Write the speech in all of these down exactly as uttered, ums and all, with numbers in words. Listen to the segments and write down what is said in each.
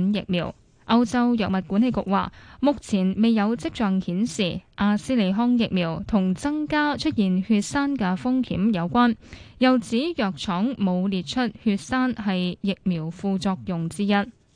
款疫苗。歐洲藥物管理局話，目前未有跡象顯示阿斯利康疫苗同增加出現血栓嘅風險有關，又指藥廠冇列出血栓係疫苗副作用之一。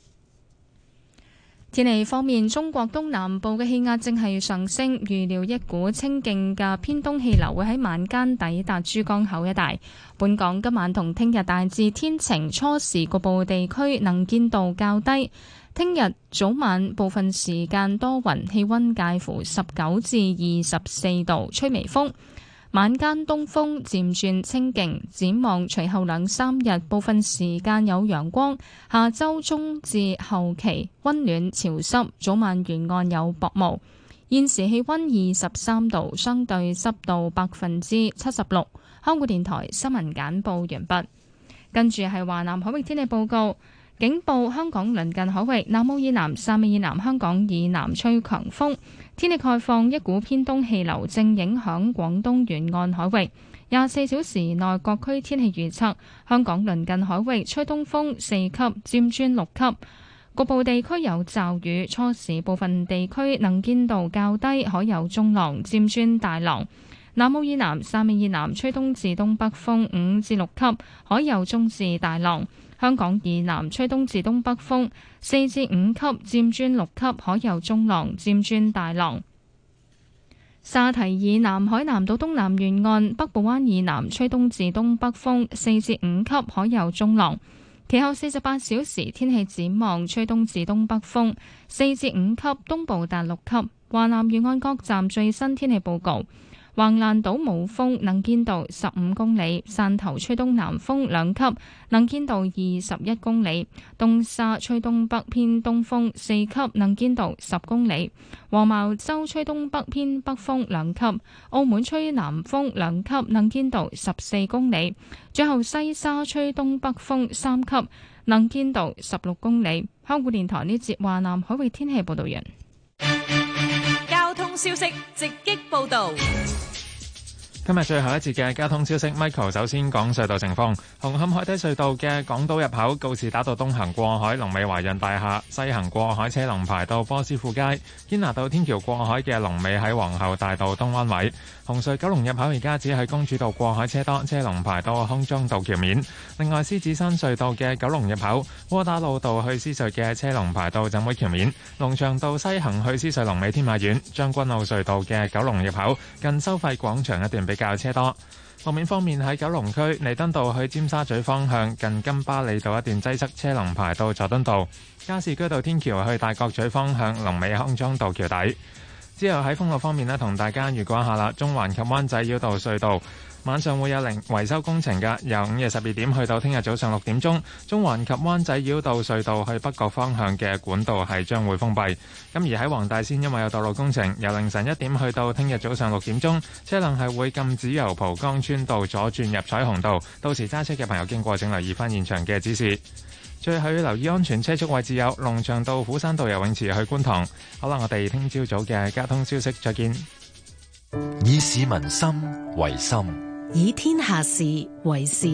天氣方面，中國東南部嘅氣壓正係上升，預料一股清勁嘅偏東氣流會喺晚間抵達珠江口一帶。本港今晚同聽日大致天晴，初時局部地區能見度較低。聽日早晚部分時間多雲，氣溫介乎十九至二十四度，吹微風。晚間東風漸轉清勁，展望隨後兩三日部分時間有陽光，下周中至後期溫暖潮濕，早晚沿岸有薄霧。現時氣溫二十三度，相對濕度百分之七十六。香港電台新聞簡報完畢。跟住係華南海域天氣報告。警報：香港鄰近海域、南澳以南、汕尾以南、香港以南吹強風。天氣概況：一股偏東氣流正影響廣東沿岸海域。廿四小時內各區天氣預測：香港鄰近海域吹東風四級，漸轉六級。局部地區有驟雨，初時部分地區能見度較低，海有中浪，漸轉大浪。南澳以南、汕尾以南吹東至東北風五至六級，海有中至大浪。香港以南吹東至東北風四至五級，漸轉六級，海有中浪，漸轉大浪。沙堤以南海南島東南沿岸、北部灣以南吹東至東北風四至五級，海有中浪。其後四十八小時天氣展望，吹東至東北風四至五級，東部達六級。華南沿岸各站最新天氣報告。橫瀾島冇風，能見度十五公里；汕頭吹東南風兩級，能見度二十一公里；東沙吹東北偏東風四級，能見度十公里；黃茅洲吹東北偏北風兩級；澳門吹南風兩級，能見度十四公里；最後西沙吹東北風三級，能見度十六公里。香港電台呢節華南海域天氣報道完。 交通消息直擊報道。 今日最後一節嘅交通消息 ，Michael 首先講隧道情況。紅磡海底隧道嘅港島入口告士打道東行過海，龍尾華潤大廈；西行過海車龍排到波斯富街。堅拿道天橋過海嘅龍尾喺皇后大道東灣位。紅隧九龍入口而家只係公主道過海車多，車龍排到康莊道橋面。另外，獅子山隧道嘅九龍入口窩打老道去獅隧嘅車龍排到浸會橋面。龍翔道西行去獅隧龍尾天馬苑。將軍澳隧道嘅九龍入口近收費廣場一段比較車多。路面方面，喺九龍區彌敦道去尖沙咀方向近金巴利道一段擠塞，車龍排到佐敦道。加士居道天橋去大角咀方向龍尾康莊道橋底。之後喺封路方面呢，同大家預告一下啦。中環及灣仔繞道隧道晚上會有零維修工程嘅，由午夜十二點去到聽日早上六點鐘。中環及灣仔繞道隧道去北角方向嘅管道係將會封閉。咁而喺黃大仙因為有道路工程，由凌晨一點去到聽日早上六點鐘，車輛係會禁止由蒲崗村道左轉入彩虹道。到時揸車嘅朋友經過請留意翻現場嘅指示。最後要留意安全車速位置有龍翔道虎山道游泳池去觀塘。好啦，我哋聽朝早嘅交通消息再見。 以市民心為心， 以天下事為事。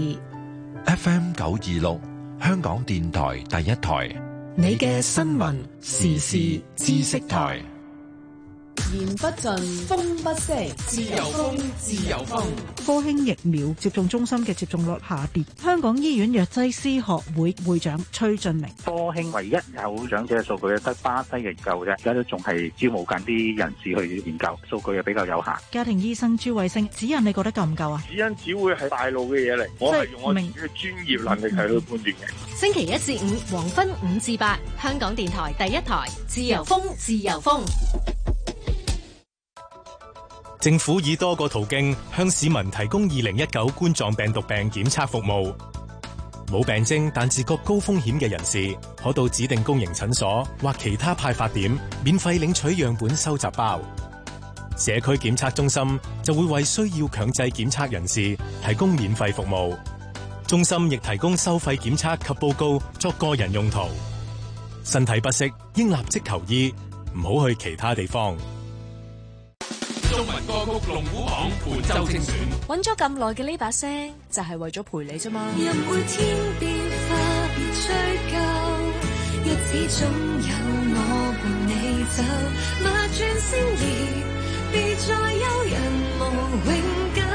F M 九二六香港電台第一台， 你嘅新聞時事知識台。 言不盡，風不息，自由風，自由風。 科興疫苗接種中心嘅接種率下跌。香港醫院藥劑師學會會長崔俊明： 科興唯一有長者嘅數據得巴西嘅研究啫，而家都仲係招募緊啲人士去研究，數據係比較有限。 家庭醫生朱慧星：指引你覺得夠唔夠啊？ 指引只會係大路嘅嘢嚟，我係用我自己嘅專業能力係去判斷嘅。 星期一至五黃昏五至八，香港電台第一台，自由風，自由風。 政府以多個途徑向市民提供二零一九冠狀病毒病檢測服務。冇病徵但自覺高風險嘅人士，可到指定公營診所或其他派發點免費領取樣本收集包。社區檢測中心就會為需要強制檢測人士提供免費服務。中心亦提供收費檢測及報告作個人用途。身體不適應立即求醫，唔好去其他地方。 中文歌曲龍虎榜本周精選， 揾咗咁耐嘅呢把聲，就係為咗陪你啫嘛。 人會天變化，別追究， 日子總有我伴你走，馬轉星移，別再有人無永久。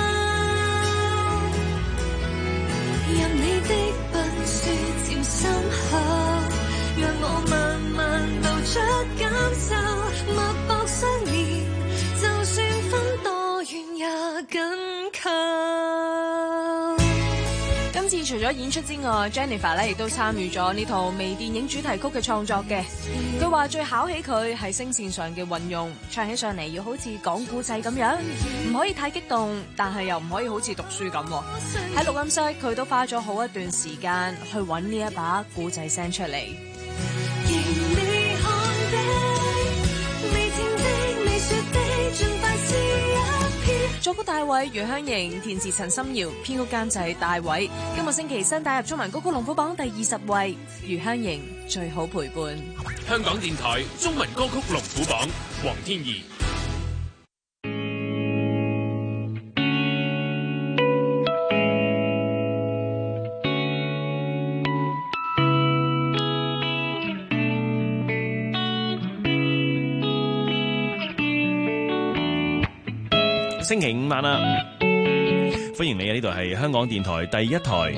任你的笨拙漸深厚，讓我慢慢道出感受，脈搏相連，就算分多遠也緊扣。 今次除咗演出之外 ，Jennifer 咧亦都參與咗呢套微電影主題曲嘅創作嘅。佢話最考起佢係聲線上嘅運用，唱起上嚟要好似講故仔咁樣，唔可以太激動，但係又唔可以好似讀書咁。喺錄音室，佢都花咗好一段時間去揾呢一把故仔聲出嚟。作曲大衛余香凝，填詞陳心遙，編曲監製大偉。今個星期新打入中文歌曲龍虎榜第二十位，余香凝最好陪伴。 香港電台中文歌曲龍虎榜，黃天怡。 星期五晚啦，歡迎你啊！呢度係香港電台第一台，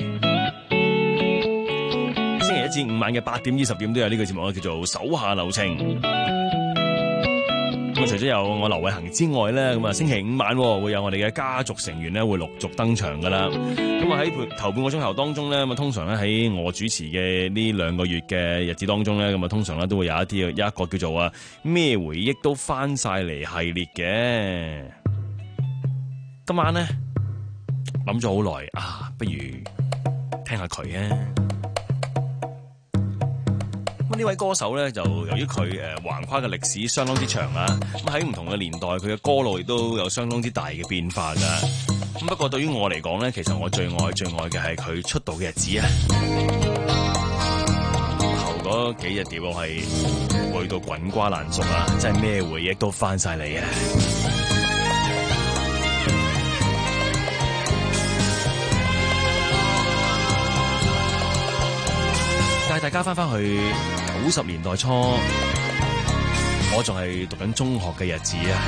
星期一至五晚嘅八點至十點都有呢個節目，叫做手下留情。咁啊，除咗有我劉偉恒之外咧，咁啊，星期五晚會有我哋嘅家族成員咧會陸續登場噶啦。咁啊喺頭半個鐘頭當中咧，咁啊通常咧喺我主持嘅呢兩個月嘅日子當中咧，咁啊通常咧都會有一啲有一個叫做啊咩回憶都翻晒嚟系列嘅。今晚咧諗咗好耐啊，不如聽下佢啊！咁呢位歌手咧，就由於佢誒橫跨嘅歷史相當之長啦，咁喺唔同嘅年代，佢嘅歌路亦都有相當之大嘅變化噶。咁不過對於我嚟講咧，其實我最愛最愛嘅係佢出道嘅日子啊！頭嗰幾日碟我係去到滾瓜爛熟啊，真係咩回憶都翻晒嚟啊！帶大家翻返去九十年代初，我仲係讀緊中學嘅日子啊！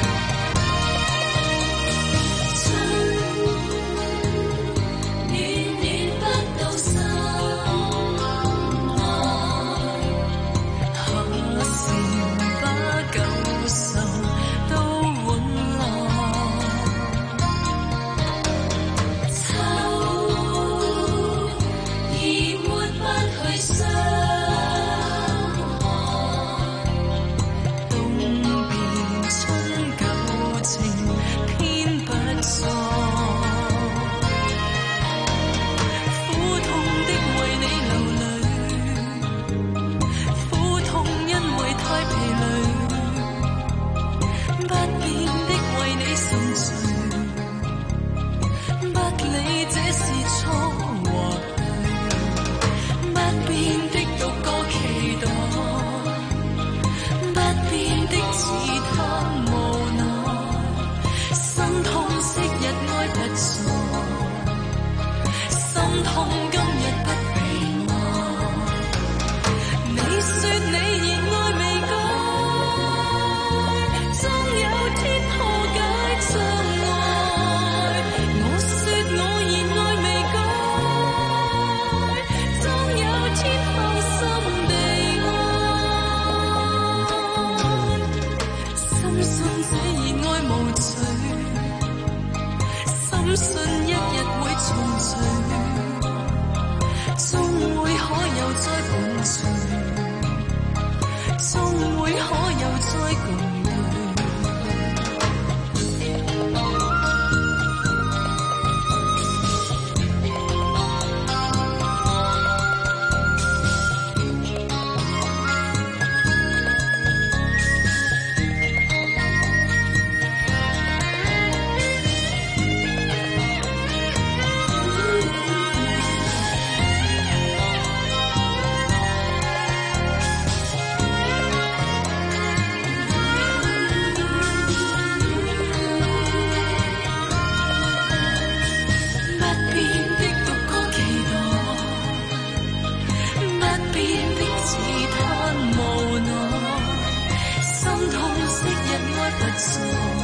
錯，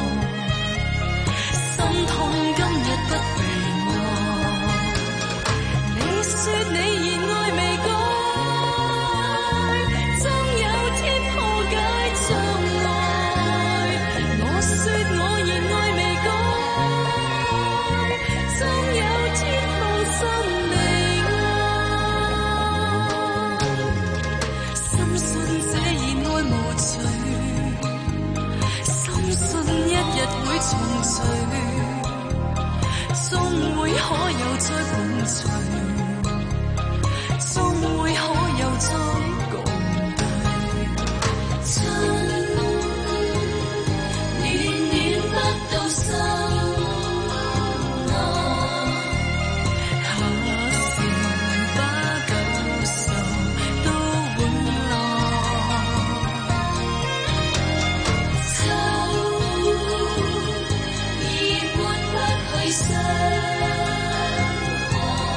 心痛今日不被愛。你說你熱愛未改，終有天破解障礙。我說我熱愛未改，終有天放心地愛。深信這熱愛無罪，深信一日會重聚，終會可有再伴隨，終會可有再共對。真年年不到心愛，何時把舊愁都換來？秋已換不去相愛，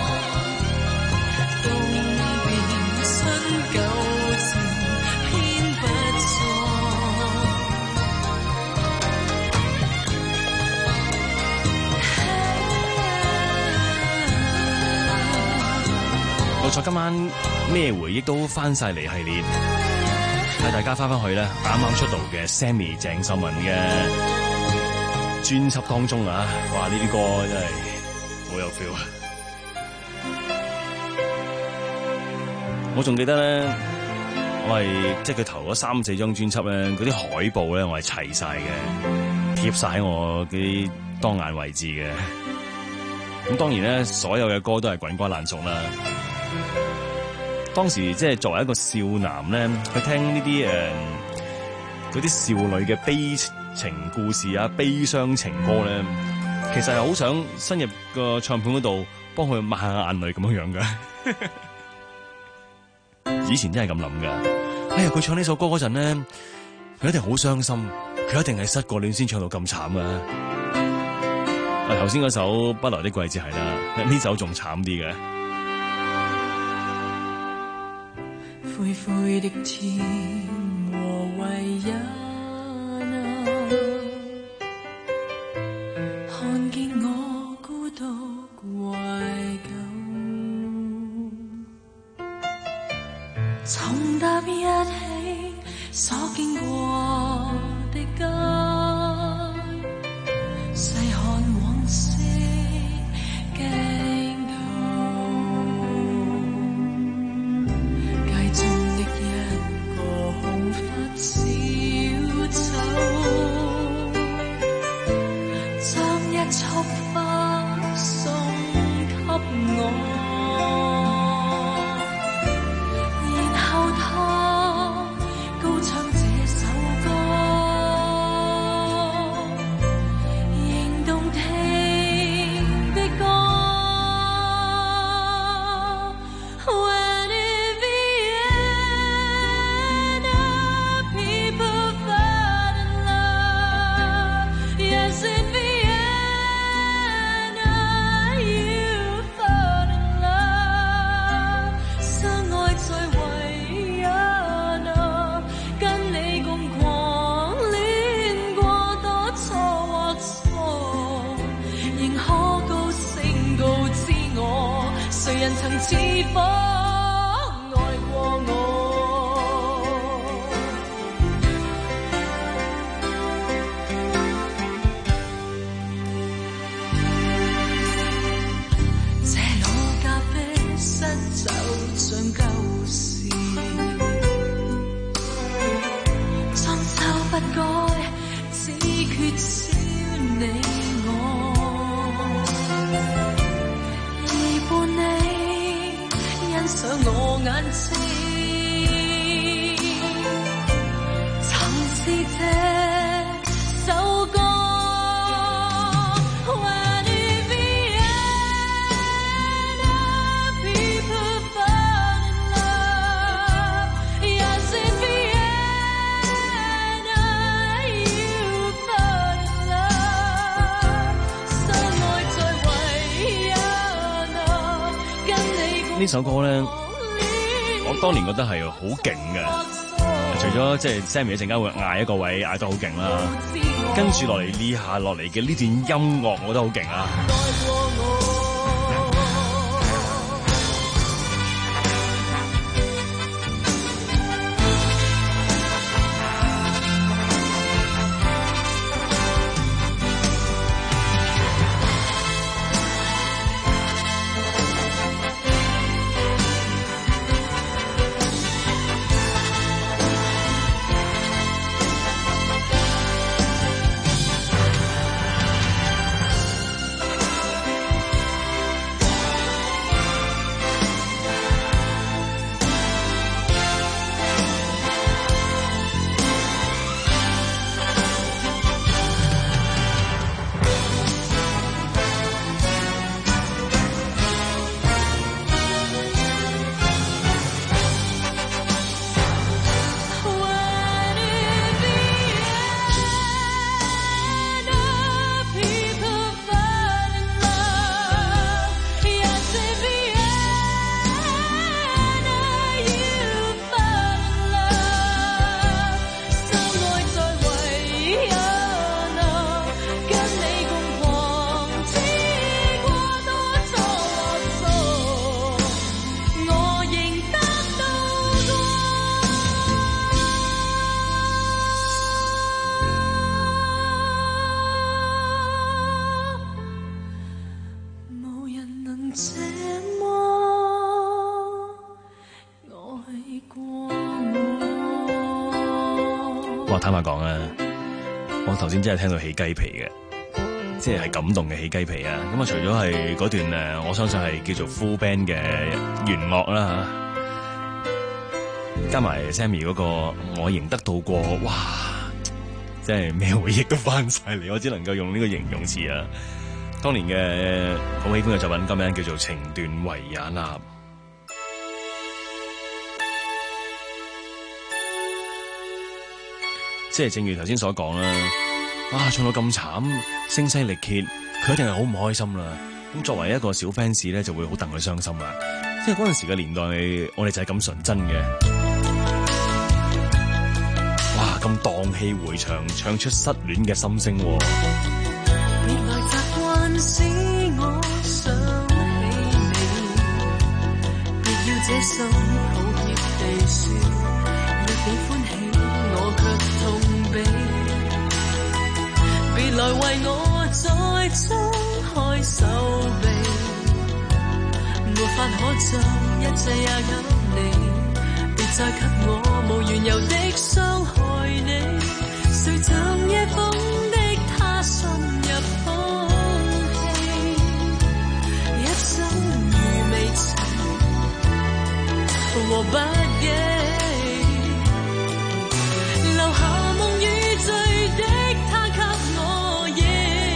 風變春舊情偏不錯。 冇錯，今晚咩回憶都翻晒嚟系列，帶大家翻返去咧啱啱出道嘅 Sammy 鄭秀文嘅專輯當中啊！哇，呢啲歌真係好有 feel 啊！我仲記得咧，我係即係佢頭嗰三四張專輯咧，嗰啲海報咧，我係齊晒嘅，貼晒喺我啲當眼位置嘅。咁當然咧，所有嘅歌都係滾瓜爛熟啦。當時即係作為一個少男咧，去聽呢啲誒嗰啲少女嘅悲情故事啊、悲傷情歌咧，其實係好想伸入個唱片嗰度幫佢抹下眼淚咁樣樣嘅。以前真係咁諗噶，哎呀，佢唱呢首歌嗰陣咧，佢一定好傷心，佢一定係失過戀先唱到咁慘噶。啊，頭先嗰首《不來的季節》係啦，呢首仲慘啲嘅。 灰灰的天和維也納，看見我孤獨懷舊，重踏一起所經過的街，細看往昔鏡頭，街中的一個紅髮小丑，將一束花送給我，然後他高唱這首歌，仍動聽的歌。When in Vienna, people fall in love. Yes, in Vienna, you fall in love. 相愛在維也納，跟你共狂戀過多錯或錯，仍可高聲告知我，誰人曾似火愛過我。這老咖啡室就像舊時，裝修不改，只缺少你我，而伴你欣賞我眼睛，曾是這首歌。When in Vienna, people fall in love. Yes, in Vienna, you fall in love. 相愛在維也納，跟你共呢首歌咧，我當年覺得係好勁嘅，除咗咗即係 Sammy 一陣間會嗌一個位嗌得好勁啦，跟住落嚟呢下落嚟嘅呢段音樂，我覺得好勁啊！坦白講啊，我頭先真係聽到起雞皮嘅，即係係感動嘅起雞皮啊！咁啊，除咗係嗰段誒，我相信係叫做 full band 嘅弦樂啦嚇，加埋 Sammy 嗰個我仍得到過，哇！即係咩回憶都翻晒嚟，我只能夠用呢個形容詞啊！當年嘅好喜歡嘅作品，今名叫做《情斷維也納》。即係正如頭先所講啦，哇，唱到咁慘，聲嘶力竭，佢一定係好唔開心啦。咁作為一個小 fans 咧，就會好戥佢傷心啦。即係嗰陣時嘅年代，我哋就係咁純真嘅。哇，咁蕩氣迴腸，唱出失戀嘅心聲。 別來習慣使我想起你，別要這心抱歉地說，若你歡喜，我卻痛悲。別來為我再張開手臂，沒法可將一切也給你，別再給我無緣由的傷害你。誰像夜風的他深入空氣，一生如未曾和不記，留下夢與醉的他給我憶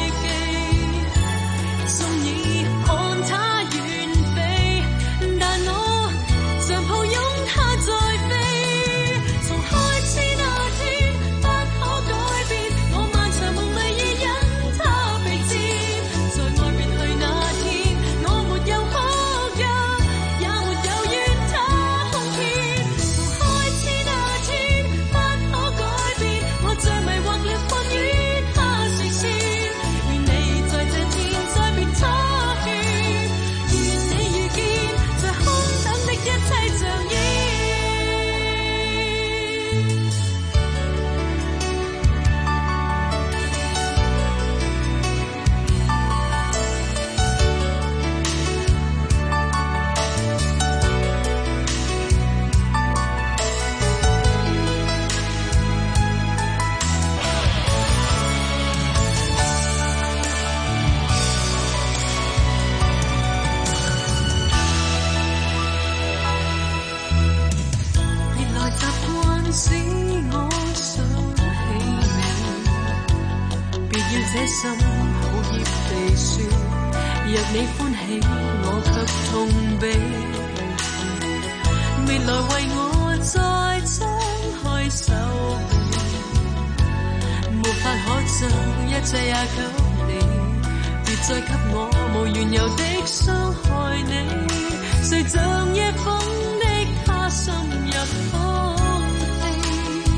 記。縱已看他遠飛，但我像抱擁他再飛。從開始那天不可改變，我漫長夢裏已因他被佔。在愛別去那天，我沒有哭泣，也沒有怨他空欠。從開始那天不可改變，我像迷惑了困於他視線。願你在這天再別拖欠，願你遇見在空等的一切像煙。別來習慣使我想起你，別要這心抱歉地說，若你歡喜，我卻痛悲。別來為我再張開手臂，沒法可將一切也給你，別再給我無緣由的傷害你。誰像夜風的他深入空氣，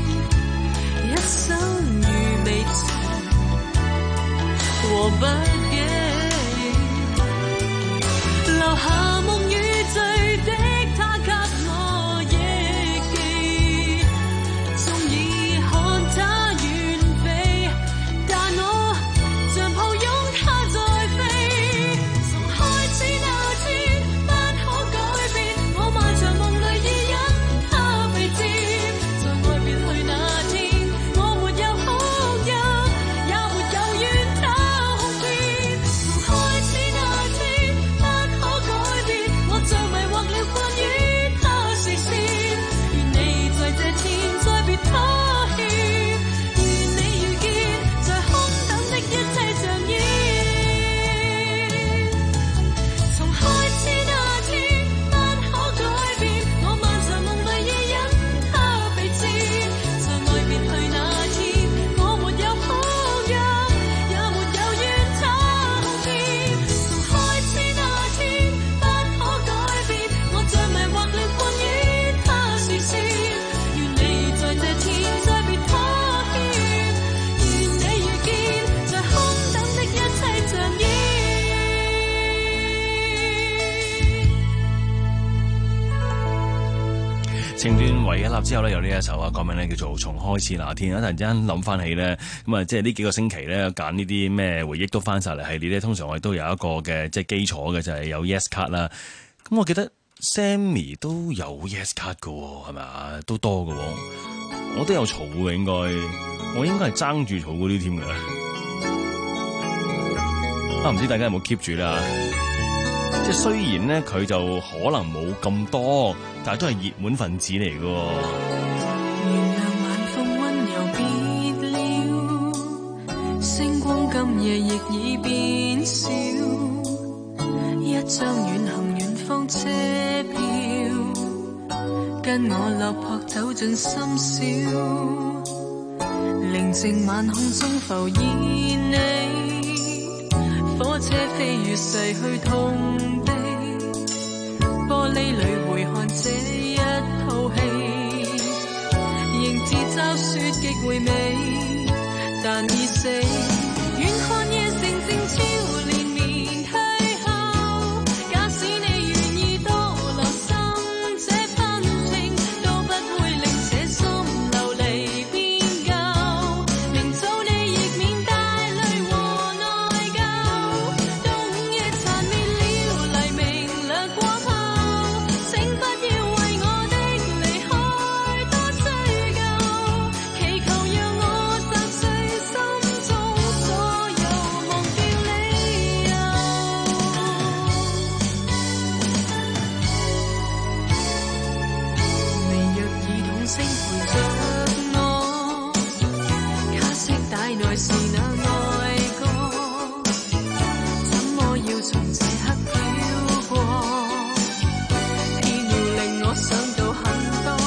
情斷為一立之後咧，有呢一首啊，歌名咧叫做《從開始那天》。突然之間諗翻起咧，咁啊，即係呢幾個星期咧揀呢啲咩回憶都翻晒嚟系列咧。通常我哋都有一個嘅即係基礎嘅，就係、是、有 Yes 卡啦。咁我記得 Sammy 都有 Yes 卡㗎喎，係咪啊？都多㗎喎，我都有儲嘅應該，我應該係爭住儲嗰啲添嘅。啊，唔知大家有冇 keep 住啦？即係雖然咧佢就可能冇咁多，但係都係熱門分子嚟嘅。 原諒晚風溫柔別了，星光今夜亦已變少，一張遠行遠方車票，跟我落魄走進深宵，寧靜晚空中浮現你，火車飛越逝去痛悲，玻璃裏回看這一套戲，仍自嘲說極回味，但已死。遠看夜城靜悄連綿退後，假使你願意多留心這份情，都不會令這心流離變舊，明早你亦免帶淚和內疚，冬夜殘滅了黎明掠過後，請不要為我的離開多追究，祈求讓我砸碎心中所有忘掉理由。微弱耳筒聲陪着我，卡式帶內是那愛歌，怎麼要從這刻飄過，偏要令我想到很多，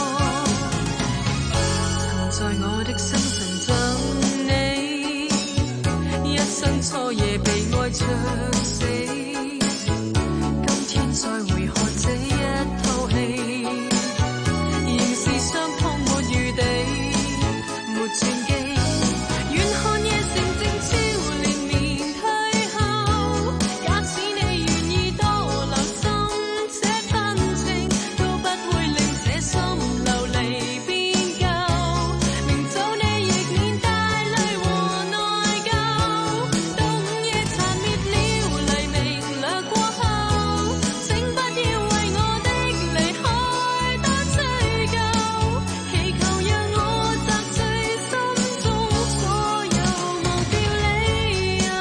曾在我的心神像你，一生初夜被愛灼死，今天再回看這一套戲，仍是傷痛沒餘地，沒轉機。遠看夜城靜悄連綿退後，假使你願意多留心這份情，都不會令這心流離變舊，明早你亦免帶淚和內疚，冬夜殘滅了黎明掠過後，請不要為我的離開多追究，祈求讓我砸碎心中所有忘掉理由。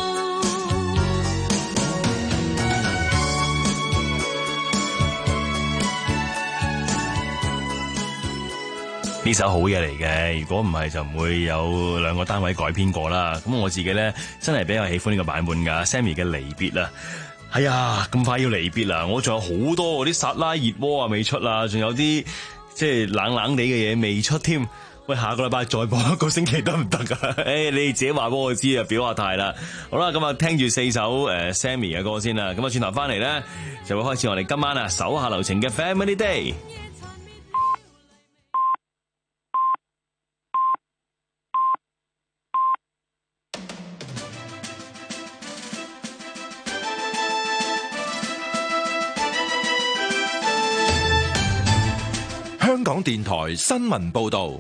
呢首好嘢嚟嘅，如果唔係就唔會有兩個單位改編過啦。咁我自己咧真係比較喜歡呢個版本噶 Sammy 嘅離別啊。係啊，咁快要離別啦，我仲有好多嗰啲薩拉熱窩啊未出啦，仲有啲即係冷冷地嘅嘢未出添。喂，下個禮拜再播一個星期得唔得啊？誒，你哋自己話俾我知啊，表下態啦。好啦，咁啊聽住四首誒 Sammy 嘅歌先啦。咁啊轉頭翻嚟咧就會開始我哋今晚啊手下留情嘅 Family Day。 香港電台新聞報道，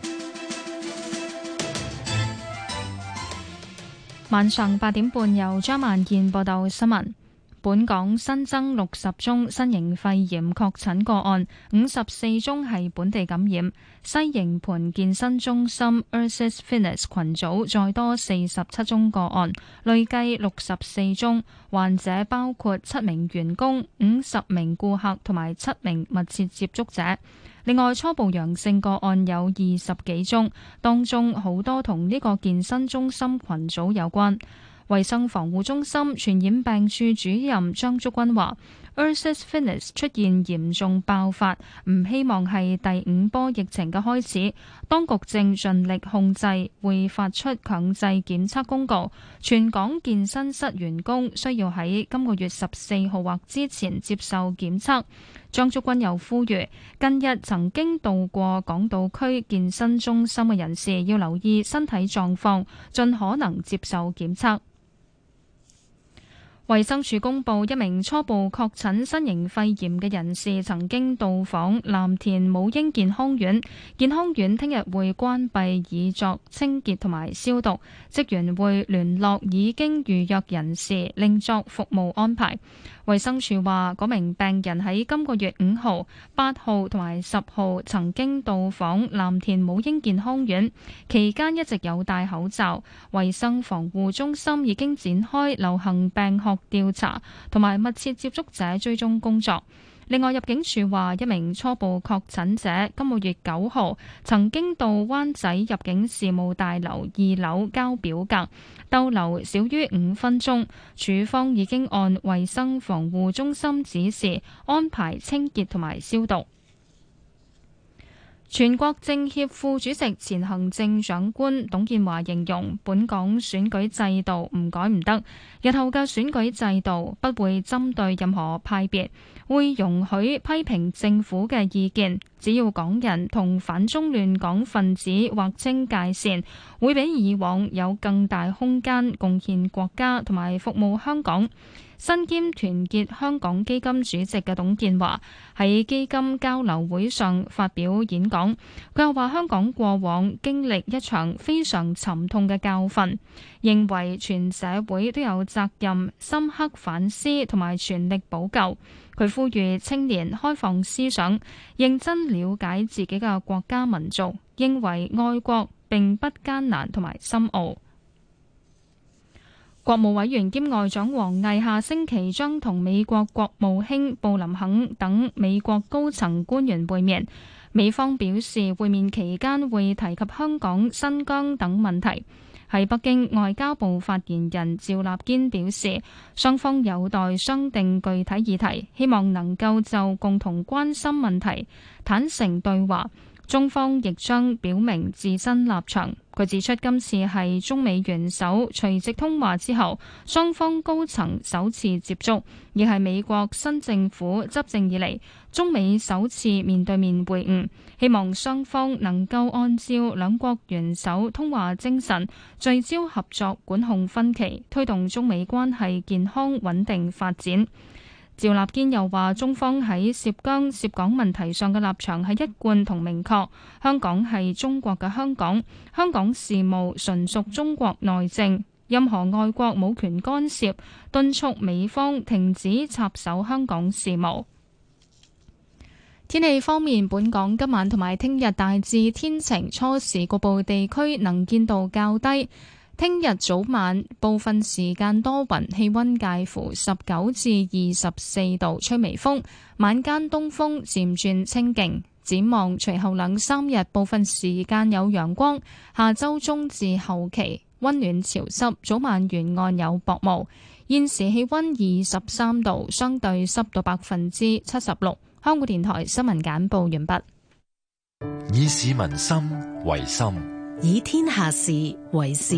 晚上八點半由張萬燕報道新聞。本港新增六十宗新型肺炎確診個案，五十四宗係本地感染。西營盤健身中心 Ursus Fitness 群組再多四十七宗個案，累計六十四宗。患者包括七名員工、五十名顧客同埋七名密切接觸者。另外，初步陽性個案有二十幾宗，當中好多同呢個健身中心群組有關。衛生防護中心傳染病處主任張竹君話 Ursus Fitness 出現嚴重爆發，唔希望係第五波疫情嘅開始，當局正盡力控制，會發出強制檢測公告，全港健身室員工需要喺今個月十四號或之前接受檢測。張竹君又呼籲，近日曾經到過港島區健身中心嘅人士要留意身體狀況，盡可能接受檢測。 衛生署公布一名初步確診新型肺炎嘅人士曾經到訪藍田母嬰健康院，健康院聽日會關閉以作清潔同埋消毒，職員會聯絡已經預約人士另作服務安排。衛生署話，嗰名病人喺今個月五號、八號同埋十號曾經到訪藍田母嬰健康院，期間一直有戴口罩。衛生防護中心已經展開流行病學調查同埋密切接觸者追蹤工作。另外，入境處話，一名初步確診者今個月九號曾經到灣仔入境事務大樓二樓交表格，逗留少於五分鐘。處方已經按衛生防護中心指示安排清潔同埋消毒。全國政協副主席、前行政長官董建華形容本港選舉制度唔改唔得，日後嘅選舉制度不會針對任何派別，會容許批評政府嘅意見，只要港人同反中亂港分子劃清界線，會比以往有更大空間貢獻國家同埋服務香港。身兼團結香港基金主席嘅董建華喺基金交流會上發表演講，佢又話香港過往經歷一場非常沉痛嘅教訓，認為全社會都有責任深刻反思同埋全力補救。佢呼籲青年開放思想，認真了解自己嘅國家民族，認為愛國並不艱難同埋深奧。國務委員兼外長王毅下星期將同美國國務卿布林肯等美國高層官員會面。美方表示，會面期間會提及香港、新疆等問題。喺北京，外交部發言人趙立堅表示，雙方有待商定具體議題，希望能夠就共同關心問題坦誠對話。中方亦將表明自身立場。佢指出，今次係中美元首隨即通話之後，雙方高層首次接觸，亦係美國新政府執政以嚟中美首次面對面會晤。希望雙方能夠按照兩國元首通話精神，聚焦合作，管控分歧，推動中美關係健康穩定發展。趙立堅又話，中方喺涉疆、涉港問題上嘅立場係一貫同明確，香港係中國嘅香港，香港事務純屬中國內政，任何外國冇權干涉，敦促美方停止插手香港事務。天氣方面，本港今晚同埋聽日大致天晴，初時局部地區能見度較低。聽日早晚部分時間多雲，氣溫介乎十九至二十四度，吹微風，晚間東風漸轉清勁。展望隨後兩三日部分時間有陽光，下周中至後期溫暖潮濕，早晚沿岸有薄霧。現時氣溫二十三度，相對濕度百分之七十六。香港電台新聞簡報完畢。 以市民心為心， 以天下事為事。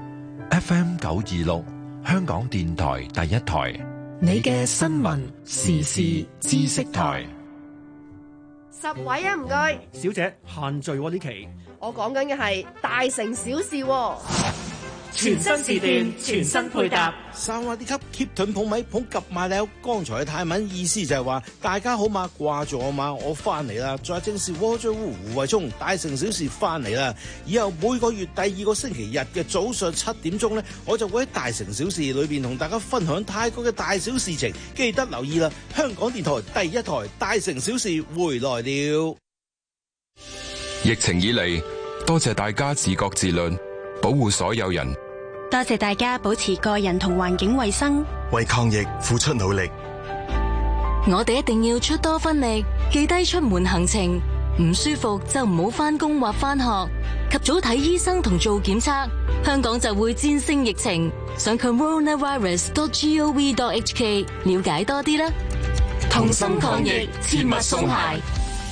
F M 九二六，香港電台第一台， 你嘅新聞時事知識台。 十位啊，唔該。 小姐，限聚喎呢期。 我講緊嘅係大城小事喎。 全新時段，全新配搭。 三話啲級 keep 盾捧米捧及買料。剛才嘅泰文意思就係話大家好嘛，掛住我嘛，我翻嚟啦。再正是窩追烏胡慧聰大城小事翻嚟啦。以後每個月第二個星期日嘅早上七點鐘呢，我就會喺大城小事裏邊同大家分享泰國嘅大小事情，記得留意啦。香港電台第一台大城小事回來了。 疫情以嚟，多謝大家自覺自律，保護所有人。 多謝大家保持個人同環境衛生， 為抗疫付出努力。 我哋一定要出多分力，記低出門行程，唔舒服就唔好返工或返學，及早睇醫生同做檢測，香港就會戰勝疫情。上 coronavirus dot gov dot hk 了解多啲啦。 同心抗疫，切勿鬆懈。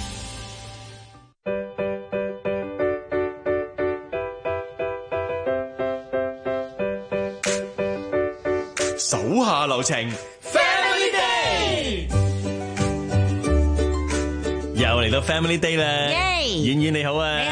手下留情 ，Family Day 又嚟到 Family Day 啦！ 耶！ 燕燕你好啊！ 你好啊！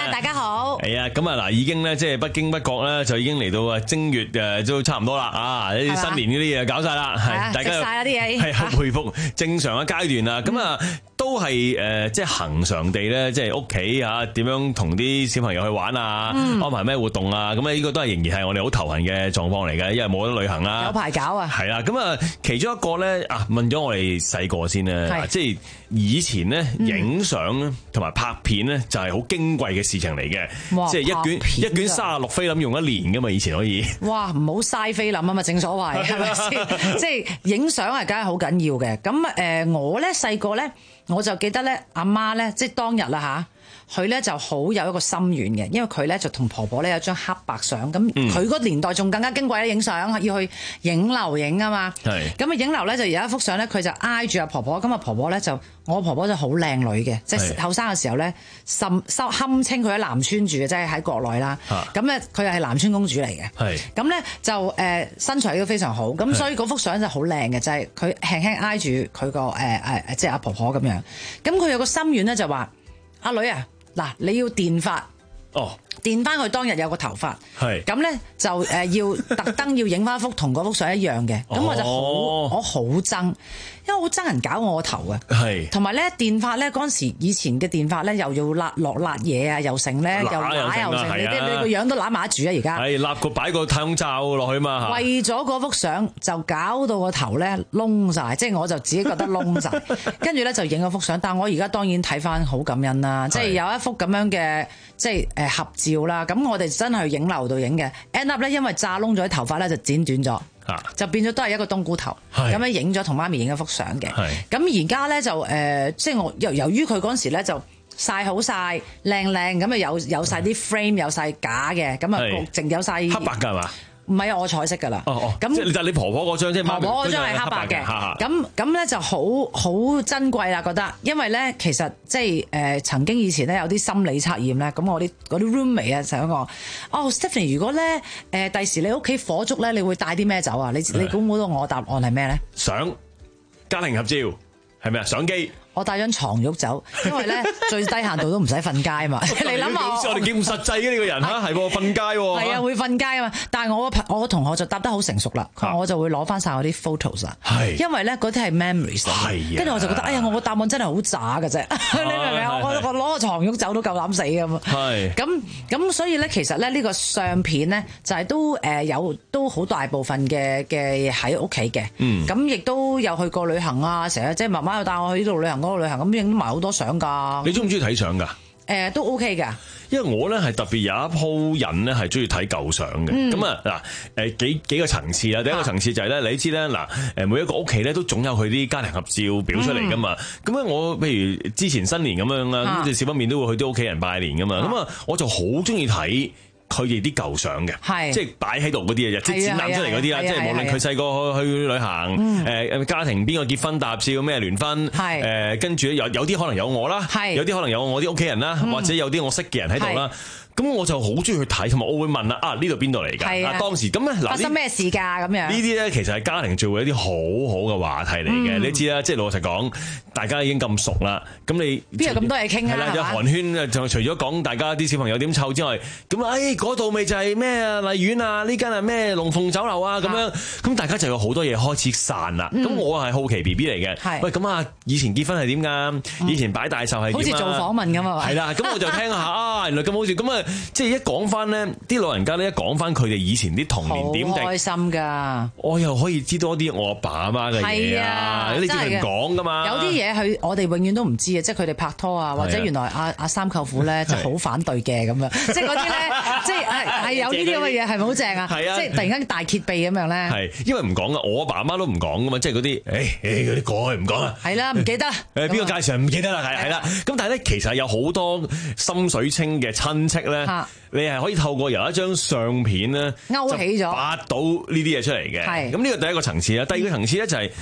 啊，大家好。 係啊，咁啊嗱，已經咧即係不經不覺咧，就已經嚟到啊正月誒，都差唔多啦啊！呢啲新年嗰啲嘢搞晒啦，係大家食晒啲嘢， 係回復正常嘅階段啦。咁啊，都係誒，即係恆常地咧，即係屋企啊，點樣同啲小朋友去玩啊，安排咩活動啊？咁咧呢個都係仍然係我哋好頭痕嘅狀況嚟嘅，因為冇得旅行啦， 有排搞啊。 係啦，咁啊，其中一個咧啊，問咗我哋細個先咧，即係以前咧影相咧同埋拍片咧就係好矜貴嘅事情嚟嘅，即係一卷一卷三十六菲林用一年噶嘛，以前可以。哇， 唔好嘥菲林啊嘛，正所謂係咪先？即係影相係梗係好緊要嘅。咁誒，我咧細個咧，我就記得咧，阿媽咧，即係當日啦嚇，佢咧就好有一個心願嘅，因為佢咧就同婆婆咧有張黑白相，咁佢嗰年代仲更加矜貴咧，影相要去影樓影啊嘛。係。咁啊影樓咧就有一幅相咧，佢就挨住阿婆婆，咁啊婆婆咧就我婆婆就好靚女嘅，即係後生嘅時候咧，甚堪稱佢喺南村住嘅，即係喺國內啦。咁咧佢又係南村公主嚟嘅。係。咁咧就誒身材都非常好，咁所以嗰幅相就好靚嘅，就係佢輕輕挨住佢個誒誒即係阿婆婆咁樣。咁佢有個心願咧就話：阿女啊！嗱，你要電髮，哦，電翻佢當日有個頭髮，係咁咧就誒要特登要影翻幅同嗰幅相一樣嘅，咁我就好我好憎，因為我好憎人搞我個頭嘅，係同埋咧電髮咧嗰陣時以前嘅電髮咧又要辣落辣嘢啊，又成咧又揦又成，你啲你個樣都揦埋住啊而家，係揦個擺個太空罩落去嘛，為咗嗰幅相就搞到個頭咧窿晒，即係我就自己覺得窿晒，跟住咧就影咗幅相，但我而家當然睇翻好感恩啦，即係有一幅咁樣嘅即係誒合照啦，咁我哋真係去影樓度影嘅 ，end up 咧因為炸窿咗啲頭髮咧就剪短咗，就變咗都係一個冬菇頭，咁樣影咗同媽咪影一幅相嘅。咁而家咧就誒、呃，即係我由由於佢嗰陣時咧就曬好晒靚靚，咁啊有有曬啲 frame 有晒假嘅，咁啊淨有晒黑白㗎嘛。唔係啊，我彩色㗎啦。哦哦，咁即係你婆婆嗰張，即係婆婆嗰張係黑白嘅。咁咁咧就好好珍貴啦，覺得，因為咧其實即係誒曾經以前咧有啲心理測驗咧，咁我啲嗰啲 roommate 啊成日講，哦 Stephanie， 如果咧誒第時你屋企火燭咧，你會帶啲咩走啊？你你估唔估到我答案係咩咧？相、家庭合照係咪啊？相機。我帶張床褥走，因為咧最低限度都唔使瞓街嘛。你諗下，好似我哋幾咁實際嘅呢個人嚇，係喎瞓街喎。係啊，會瞓街啊嘛。但係我個我個同學就答得好成熟啦，佢話我就會攞翻晒我啲 photos 啊。係，因為咧嗰啲係 memories。係。跟住我就覺得，哎呀，我個答案真係好渣㗎啫。你明唔明啊？我我攞個床褥走都夠膽死咁啊。係。咁咁所以咧，其實咧呢個相片咧就係都誒有都好大部分嘅嘅喺屋企嘅。嗯。咁亦都有去過旅行啊，成日即係媽媽又帶我去呢度旅行。旅行咁影埋好多相㗎。你中唔中意睇相㗎？誒、呃，都 OK 㗎。因為我咧係特別有一鋪人咧係中意睇舊相嘅。咁啊嗱誒幾幾個層次啊。第一個層次就係、是、咧，你知咧嗱誒每一個屋企咧都總有佢啲家庭合照表出嚟㗎嘛。咁咧、嗯、我譬如之前新年咁樣啦，咁少不免都會去啲屋企人拜年㗎嘛。咁啊我就好中意睇佢哋啲舊相嘅，即係擺喺度嗰啲嘢，即係展覽出嚟嗰啲啦。即係無論佢細個去旅行，誒誒、嗯、家庭邊個結婚、搭照咩聯婚，誒跟住有有啲可能有我啦，有啲可能有我啲屋企人啦，嗯、或者有啲我識嘅人喺度啦。咁我就好中意去睇，同埋我會問啦，啊呢度邊度嚟㗎？啊當時咁咧，發生咩事㗎？咁樣呢啲咧，其實係家庭聚會一啲好好嘅話題嚟嘅。嗯、你知啦，即係老實講，大家已經咁熟啦，咁你邊有咁多嘢傾啊？係啦，有寒暄就除咗講大家啲小朋友點湊之外，咁啊，誒嗰度咪就係咩啊荔園啊？呢間係咩龍鳳酒樓啊？咁樣咁大家就有好多嘢開始散啦。咁、嗯、我係好奇 B B 嚟嘅，喂咁啊，以前結婚係點㗎？以前擺大壽係點啊？好似做訪問咁啊？係啦，咁我就聽下啊，原來咁好似咁啊！即係一講翻咧，啲老人家咧一講翻佢哋以前啲童年點滴，好開心噶。我又可以知多啲我阿爸阿媽嘅嘢啊！你照唔講噶嘛？有啲嘢佢我哋永遠都唔知啊！即係佢哋拍拖啊，或者原來阿阿三舅父咧就好反對嘅咁樣，即係嗰啲咧，即係係係有呢啲咁嘅嘢，係咪好正啊？係啊！即係突然間大揭秘咁樣咧。係，因為唔講啊，我阿爸阿媽都唔講噶嘛，即係嗰啲誒誒嗰啲過去唔講啊。係啦，唔記得。誒邊個介紹唔記得啦？係係啦。咁但係咧，其實有好多心水清嘅親戚咧。你係可以透過由一張相片咧勾起咗，發到呢啲嘢出嚟嘅。係咁呢個第一個層次啦。第二個層次咧就係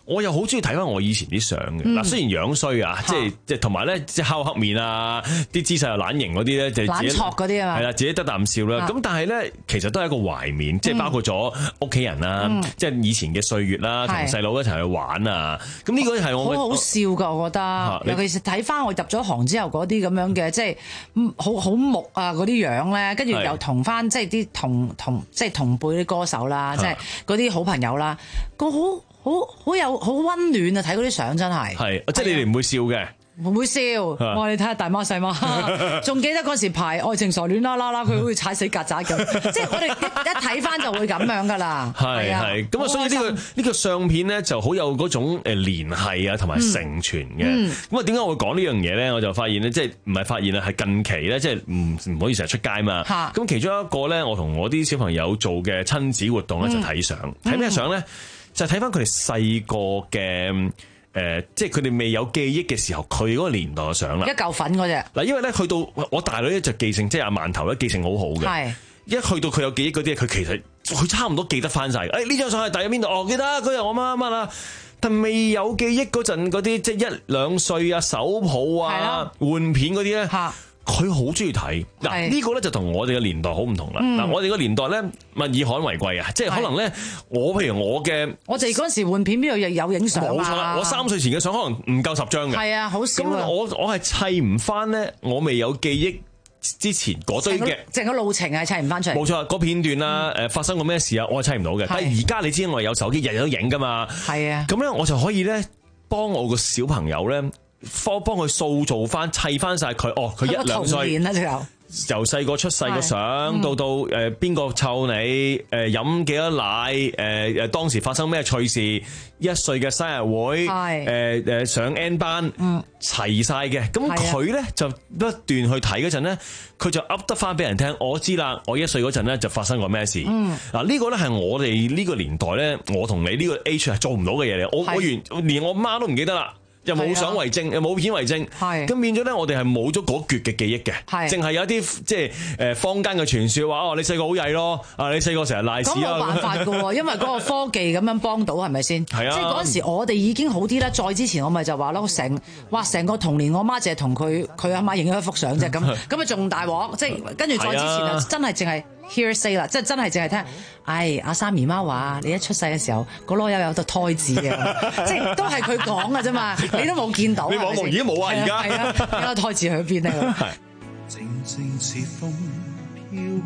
我又好中意睇翻我以前啲相嘅。嗱、嗯，雖然樣衰啊，即係即係同埋咧，即係烤黑面啊，啲姿勢又懶型嗰啲咧，就懶挫嗰啲啊嘛， 係啦，自己得啖笑啦。咁但係咧，其實都係一個懷緬，即係包括咗屋企人啦，嗯、即係以前嘅歲月啦，同細佬一齊去玩啊。咁呢個係我好好笑㗎，我覺得，尤其是睇翻我入咗行之後嗰啲咁樣嘅，即係好好木啊嗰啲樣咧，跟住又同翻即係啲同同即係同輩啲歌手啦，即係嗰啲好朋友啦，個好好好有好溫暖啊！睇嗰啲相真係， 係即係你哋唔會笑嘅。 唔會笑，哇！你睇下大媽細媽，仲記得嗰時排愛情傻戀啦啦啦，佢好似踩死曱甴咁，即係我哋一睇翻就會咁樣噶啦。 係係，咁啊，所以呢個呢個相片咧就好有嗰種誒聯繫啊，同埋承傳嘅。咁啊，點解我會講呢樣嘢咧？我就發現咧，即係唔係發現啊，係近期咧，即係唔唔可以成日出街嘛。咁其中一個咧，我同我啲小朋友做嘅親子活動咧，就睇相，睇咩相咧？就睇翻佢哋細個嘅。誒、呃，即係佢哋未有記憶嘅時候，佢嗰個年代嘅相啦， 一嚿粉嗰隻。嗱， 因為咧去到我大女咧就記性，即係阿饅頭咧記性好好嘅。係一去到佢有記憶嗰啲，佢其實佢差唔多記得翻晒。誒呢張相係第喺邊度？哦，記得嗰日我媽乜啦。但未有記憶嗰陣嗰啲，即係一兩歲啊，手抱啊，換片嗰啲咧。佢好中意睇嗱，呢個咧就同我哋嘅年代好唔同啦。嗱、嗯，我哋個年代咧物以罕為貴啊，即係可能咧，我譬如我嘅， 我哋嗰陣時換片邊度有有影相啊？ 冇錯啦，我三歲前嘅相可能唔夠十張嘅。係啊，好少。 咁我我係砌唔翻咧，我未有記憶之前嗰堆嘅， 成個路程係砌唔翻出嚟。 冇錯，嗰片段啦，誒、嗯、發生過咩事啊，我係砌唔到嘅。但係而家你知我有手機，日日都影噶嘛。係啊。咁咧我就可以咧幫我個小朋友咧。幫幫佢塑造翻砌翻晒佢哦，佢一兩歲由細個出世個相到到誒邊個湊你誒飲幾多奶誒誒當時發生咩趣事，一歲嘅生日會誒誒上 N 班齊晒嘅，咁佢咧就不斷去睇嗰陣咧，佢就噏得翻俾人聽。我知啦，我一歲嗰陣咧就發生過咩事。嗱、嗯、呢個咧係我哋呢個年代咧，我同你呢個 age 係做唔到嘅嘢嚟。我我原連我媽都唔記得啦。又冇相為證，又冇片為證，咁變咗咧，我哋係冇咗嗰橛嘅記憶嘅，淨係有一啲即係誒坊間嘅傳說話哦，你細個好曳咯，啊你細個成日賴屎啊， 咁冇辦法㗎喎，因為嗰個科技咁樣幫到係咪先？係啊，即係嗰陣時我哋已經好啲啦。再之前我咪就話咯，成哇成個童年，我媽淨係同佢佢阿媽影咗一幅相啫，咁咁啊仲大鑊，即係跟住再之前啊，真係淨係 hearsay 啦，即係真係淨係聽。唉，阿三姨媽話你一出世嘅時候，個籮柚有對胎字嘅，即係都係佢講嘅啫嘛，你都冇見到。 你網網已經冇啊，而家。 係啊，而家胎字去邊咧？ 靜靜似風飄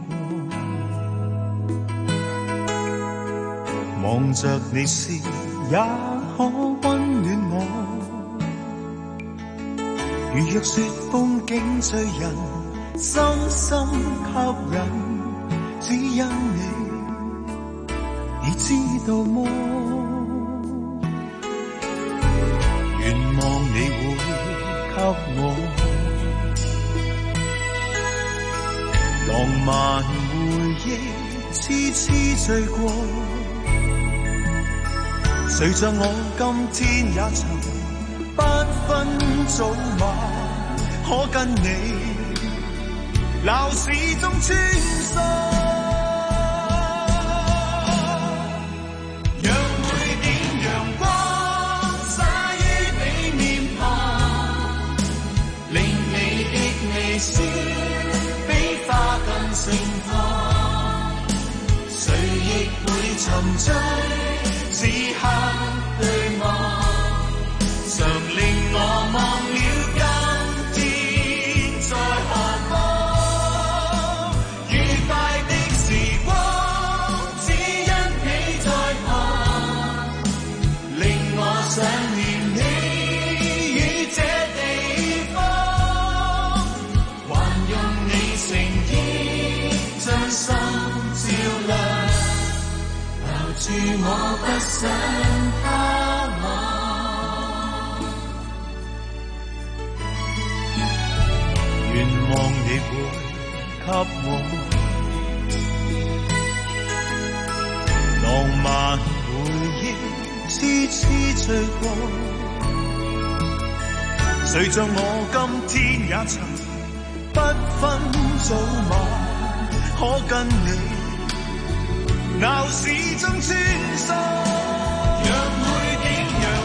過，望着你笑也可溫暖我。如若說風景醉人，深深吸引，只因你。你知道麼？願望你會給我浪漫回憶，痴痴醉過。誰像我今天也曾不分早晚，可跟你鬧市中穿梭。笑比花更盛放，誰亦會沉醉，此刻對望，常令我忘了今天在何方。愉快的時光，只因你在旁，令我想念你於這地方。將心照亮，留住我不想他忘。願望你會給我浪漫回憶，痴痴醉過。誰像我今天也曾不分早晚，可跟你鬧市中穿梭，讓每點陽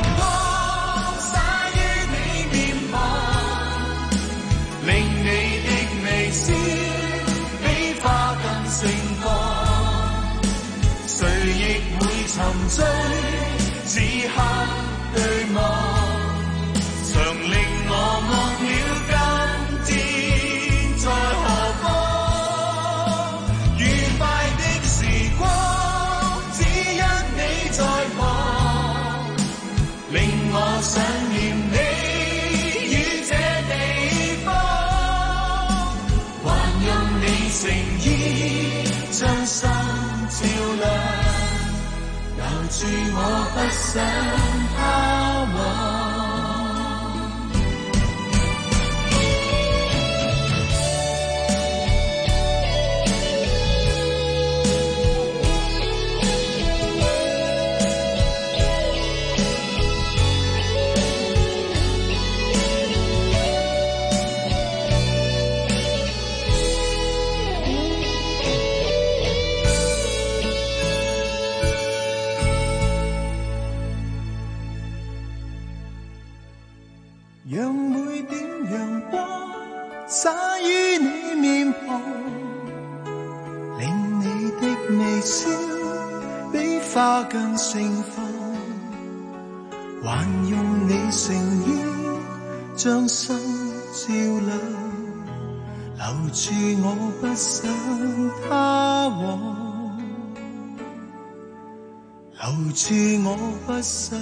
追，此刻對望，常令我忘了今天在何方。愉快的時光，只因你在旁，令我想念你於這地方，還用你誠意將心照亮。留住我不想他往。讓每點陽光灑於你面龐，令你的微笑比花更盛放，還用你誠意將心照亮，留住我不想他往，留住我不想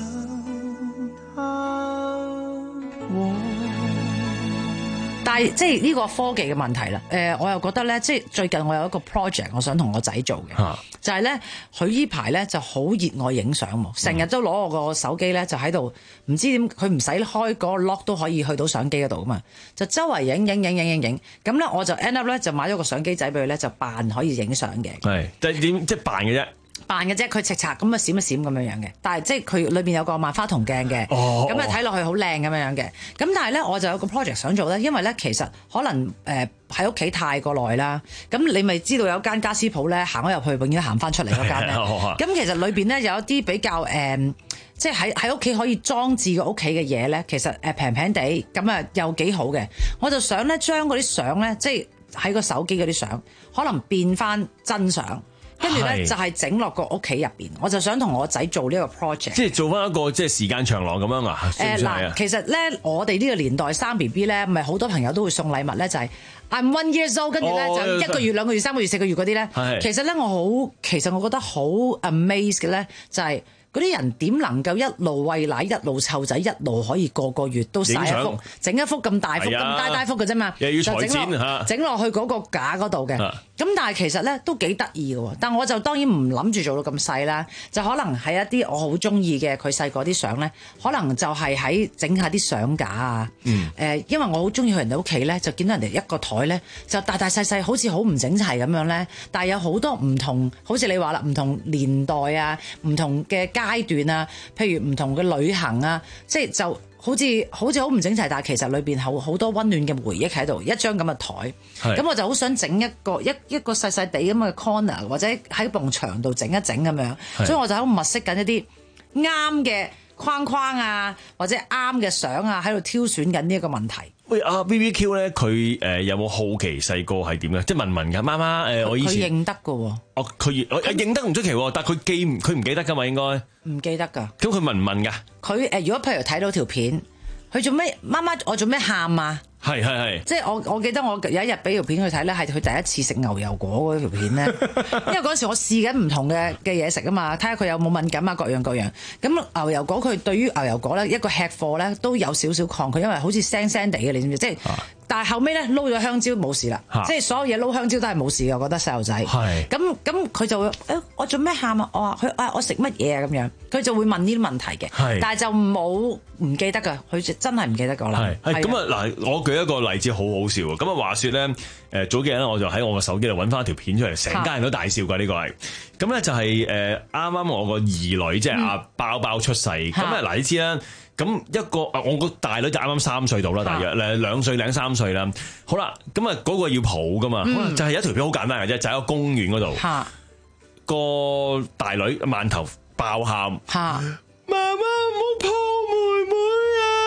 但係即係呢個科技嘅問題啦，誒、呃、我又覺得咧，即係最近我有一個 project 我想同我仔做嘅，啊、就係咧佢依排咧就好熱愛影相喎，成日都攞我個手機咧就喺度，唔知點佢唔使開嗰個 lock 都可以去到相機嗰度啊嘛，就周圍影影影影影影，咁咧我就 end up 咧就買咗個相機仔俾佢咧，就扮可以影相嘅， 係即係點即係扮嘅啫。 扮嘅啫，佢直插咁啊閃一閃咁樣樣嘅，但係即係佢裏邊有個萬花筒鏡嘅，咁啊睇落去好靚咁樣樣嘅。咁但係咧，我就有個 project 想做咧，因為咧其實可能誒喺屋企太過耐啦，咁你咪知道有間家私鋪咧，行咗入去永遠都行翻出嚟嗰間咧。咁其實裏邊咧有一啲比較誒、呃，即係喺喺屋企可以裝置個屋企嘅嘢咧，其實誒平平地，咁啊又幾好嘅。我就想咧將嗰啲相咧，即係喺個手機嗰啲相，可能變翻真相。跟住咧就係整落個屋企入邊，我就想同我仔做呢個 project，即係做翻一個即係時間長廊咁樣啊？誒嗱、呃， 其實咧我哋呢個年代生 B B 咧，咪好多朋友都會送禮物咧，就係、是、I'm one years old，跟住咧就一個月、兩個月、三個月、四個月嗰啲咧。其實咧我好，其實我覺得好 amazed 嘅咧，就係、是。嗰啲人點能夠一路餵奶一路湊仔，一路可以個個月都晒一幅，整一幅咁大幅咁大大幅嘅啫嘛， 又要裁剪嚇， 整落去嗰個架嗰度嘅。咁但係其實咧都幾得意嘅喎，但我就當然唔諗住做到咁細啦，就可能係一啲我好中意嘅佢細個啲相咧，可能就係喺整下啲相架啊。誒、嗯呃，因為我好中意去人哋屋企咧，就見到人哋一個台咧就大大細細，好似好唔整齊咁樣咧，但係有好多唔同，好似你話啦，唔同年代啊，唔同嘅階段啊，譬如唔同嘅旅行啊，即係就好似好似好唔整齊，但係其實裏邊好好多溫暖嘅回憶喺度，一張咁嘅台，咁我就好想整一個一一個細細地咁嘅 corner， 或者喺埲牆度整一整咁樣，所以我就喺度物色緊一啲啱嘅框框啊，或者啱嘅相啊，喺度挑選緊呢一個問題。 喂，阿 B B Q 咧，佢誒有冇好奇細個係點嘅？即係問問㗎，媽媽誒，我以前佢認得㗎喎。 哦，佢我認得唔出奇喎，但係佢記佢唔記得㗎嘛，應該唔記得㗎。 咁佢問唔問㗎？ 佢誒，如果譬如睇到條片，佢做咩？媽媽，我做咩喊啊？ 係係係，即係我我記得我有一日俾條片佢睇咧，係佢第一次食牛油果嗰條片咧，因為嗰時我試緊唔同嘅嘅嘢食啊嘛，睇下佢有冇敏感啊，各樣各樣。咁牛油果佢對於牛油果咧一個吃貨咧都有少少抗拒，因為好似腥腥地嘅，你知唔知？即係。啊但係後尾咧撈咗香蕉冇事啦，啊、即係所有嘢撈香蕉都係冇事嘅，我覺得細路仔。係咁咁佢就會誒、欸、我做咩喊啊？我話佢啊我食乜嘢啊咁樣，佢就會問呢啲問題嘅。係，但係就冇唔記得㗎，佢真係唔記得㗎啦。係係咁啊嗱，我舉一個例子好好笑喎。咁啊話説咧誒早幾日咧我就喺我個手機度揾翻條片出嚟，成家人都大笑㗎呢、呢個係。咁咧就係誒啱啱我個二女即係阿包包出世，咁啊嗱你知啦。咁一個啊，我個大女就啱啱三歲到啦，大約誒兩歲零三歲啦。好啦，咁啊嗰個要抱噶嘛，嗯、就係、是、一條片好簡單嘅啫，就喺、是、個公園嗰度，個大女饅頭爆喊，媽媽唔好抱妹妹啊！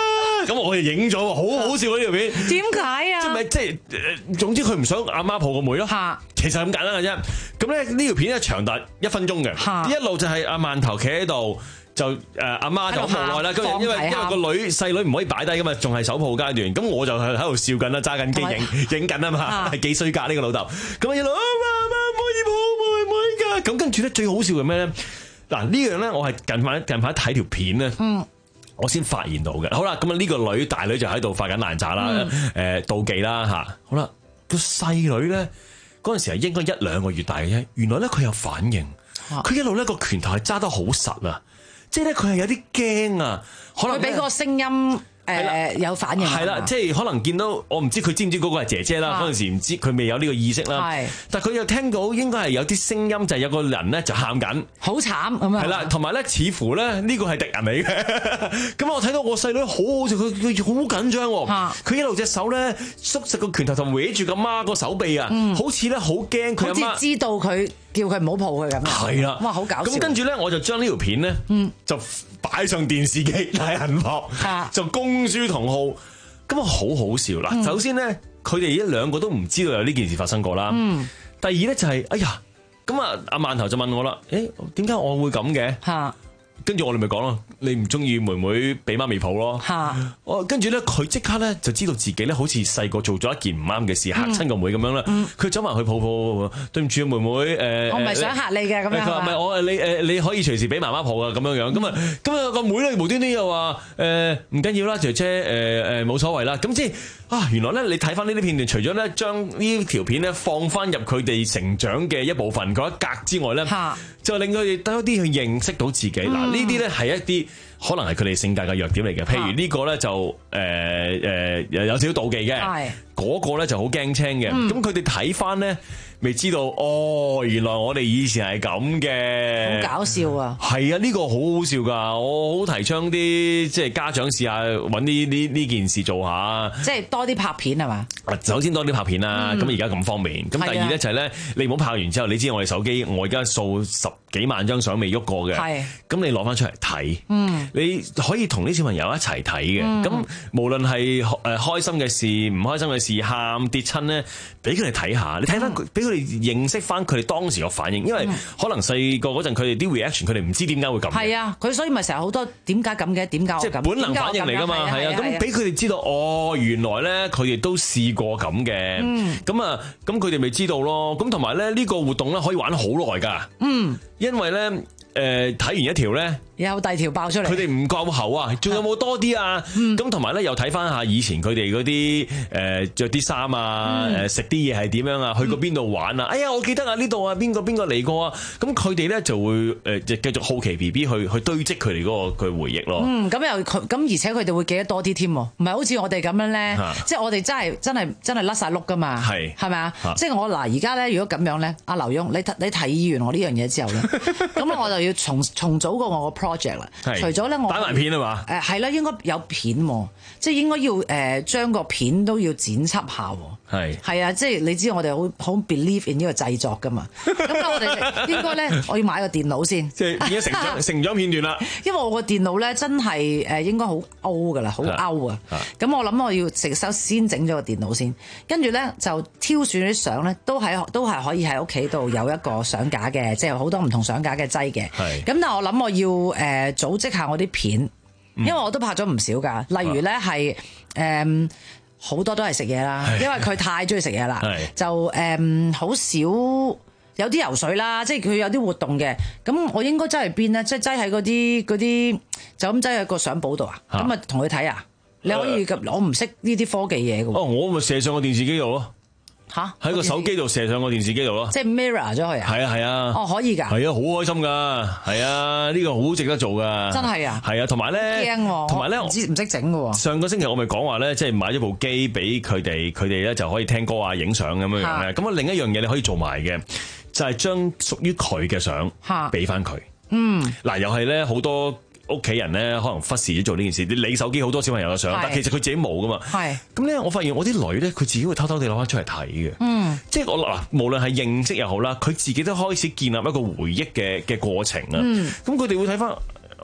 咁我哋影咗，好好笑呢條片。 點解啊？ 即係咪即係總之佢唔想阿媽抱個妹咯。其實咁簡單嘅啫。咁咧呢條片咧長達一分鐘嘅，一路就係阿饅頭企喺度。就誒阿媽就好無奈啦，因為因為因為個女細女唔可以擺低噶嘛，仲係手抱階段，咁我就喺度笑緊啦，揸緊機影影緊啊嘛，係幾衰格呢個老豆，咁一路阿媽媽唔可以抱妹妹㗎，咁跟住咧最好笑係咩咧？嗱呢樣咧我係近排近排睇條片咧，嗯，我先發現到嘅。好啦，咁啊呢個女大女就喺度發緊爛渣啦，誒妒忌啦嚇。好啦，個細女咧嗰陣時係應該一兩個月大嘅啫，原來咧佢有反應，佢一路咧個拳頭係揸得好實啊！即係咧，佢係有啲驚啊，可能佢俾個聲音誒有反應。係啦，即係可能見到我唔知佢知唔知嗰個係姐姐啦。嗰陣時唔知佢未有呢個意識啦。係，但係佢又聽到應該係有啲聲音，就係有個人咧就喊緊，好慘咁啊！係啦，同埋咧似乎咧呢個係敵人嚟嘅。咁我睇到我細女好好笑，佢佢好緊張喎。佢一路隻手咧縮實個拳頭，同搲住個媽個手臂啊，好似咧好驚佢阿媽，好似知道佢。叫佢唔好抱佢咁樣，係啦，哇，好搞笑！咁跟住咧，我就將呢條片咧，嗯，就擺上電視機大銀幕，就公諸同好，咁啊好好笑啦！首先咧，佢哋一兩個都唔知道有呢件事發生過啦。嗯，第二咧就係，哎呀，咁啊阿饅頭就問我啦，誒，點解我會咁嘅？嚇！跟住我哋咪講咯，你唔中意妹妹俾媽咪抱咯。嚇！哦，跟住咧，佢即刻咧就知道自己咧好似細個做咗一件唔啱嘅事，嚇親個妹咁樣啦。佢走埋去抱抱，對唔住妹妹誒。我唔係想嚇你嘅咁樣。佢話唔係我誒，你誒你可以隨時俾媽媽抱啊咁樣樣。咁啊咁啊個妹咧無端端又話誒唔緊要啦，姐姐誒誒冇所謂啦。咁即係啊原來咧你睇翻呢啲片段，除咗咧將呢條片咧放翻入佢哋成長嘅一部分嗰一格之外咧，就令佢哋多啲去認識到自己嗱。呢啲咧係一啲可能係佢哋性格嘅弱點嚟嘅，譬如呢個咧就誒誒、呃、有少少妒忌嘅，嗰、嗰個咧就好驚青嘅，咁佢哋睇翻咧。未知道哦，原來我哋以前係咁嘅，好搞笑啊！係啊，呢、呢個好好笑㗎，我好提倡啲即係家長試下揾呢呢呢件事做下，即係多啲拍片係嘛？首先多啲拍片啦，咁而家咁方便。咁第二咧就係咧，你唔好拍完之後，你知我哋手機，我而家掃十幾萬張相未喐過嘅，係咁你攞翻出嚟睇，嗯，你可以同啲小朋友一齊睇嘅。咁、嗯、無論係誒開心嘅事、唔開心嘅事、喊跌親咧，俾佢哋睇下，你睇翻俾佢哋認識翻佢哋當時個反應，因為可能細個嗰陣佢哋啲 reaction，佢哋唔知點解會咁。係啊，佢所以咪成日好多點解咁嘅，點解即係本能反應嚟㗎嘛，係啊，咁俾佢哋知道哦，原來咧佢哋都試過咁嘅，咁啊，咁佢哋咪知道咯。咁同埋咧呢個活動咧可以玩好耐㗎，嗯，因為咧。誒睇完一條咧，有第二條爆出嚟。佢哋唔夠喉啊，仲有冇多啲啊？咁同埋咧，又睇翻下以前佢哋嗰啲誒著啲衫啊，誒食啲嘢係點樣啊？去過邊度玩啊？哎呀，我記得啊，呢度啊，邊個邊個嚟過啊？咁佢哋咧就會誒繼續好奇 B B 去去堆積佢哋嗰個佢回憶咯。嗯，咁又佢咁，而且佢哋會記得多啲添，唔係好似我哋咁樣咧，即係我哋真係真係真係甩晒碌噶嘛。係係咪啊？即係我嗱而家咧，如果咁樣咧，阿劉墉，你你提議完我呢樣嘢之後咧，咁我就要重重組過我個 project 啦，除咗咧我打埋片啊嘛，誒係啦，應該有片，即係應該要誒將個片都要剪輯下，係係啊，即係你知我哋好好 believe in 呢個製作噶嘛，咁我哋應該咧我要買個電腦先，即係變咗成長成長片段啦，因為我個電腦咧真係誒應該好 out 噶啦，好 out 啊，咁我諗我要直手先整咗個電腦先，跟住咧就挑選啲相咧都喺都係可以喺屋企度有一個相架嘅，即係好多唔同相架嘅劑嘅。咁但係我諗我要誒、呃、組織下我啲片，因為我都拍咗唔少㗎。例如咧係誒好多都係食嘢啦，因為佢太中意食嘢啦，就誒好、呃、少有啲游水啦，即係佢有啲活動嘅。咁我應該擠喺邊咧？即係擠喺嗰啲嗰啲就咁擠喺個相簿度啊？咁啊同佢睇啊？你可以咁，我唔識呢啲科技嘢㗎喎。哦，我咪射上個電視機度咯。吓喺個手機度射上個電視機度咯，即係 mirror 咗佢啊！係啊係啊，哦可以㗎，係啊好開心㗎，係啊呢個好值得做㗎，真係啊，係啊同埋咧驚，同埋咧唔知唔識整㗎喎。上個星期我咪講話咧，即係買咗部機俾佢哋，佢哋咧就可以聽歌啊、影相咁樣樣咧。咁啊另一樣嘢你可以做埋嘅，就係將屬於佢嘅相俾翻佢。嗯，嗱又係咧好多。屋企人咧可能忽視咗做呢件事，你你手機好多小朋友嘅相，但其實佢自己冇噶嘛。係咁咧，我發現我啲女咧，佢自己會偷偷地攞翻出嚟睇嘅。嗯，即係我嗱，無論係認識又好啦，佢自己都開始建立一個回憶嘅嘅過程啊。嗯，咁佢哋會睇翻。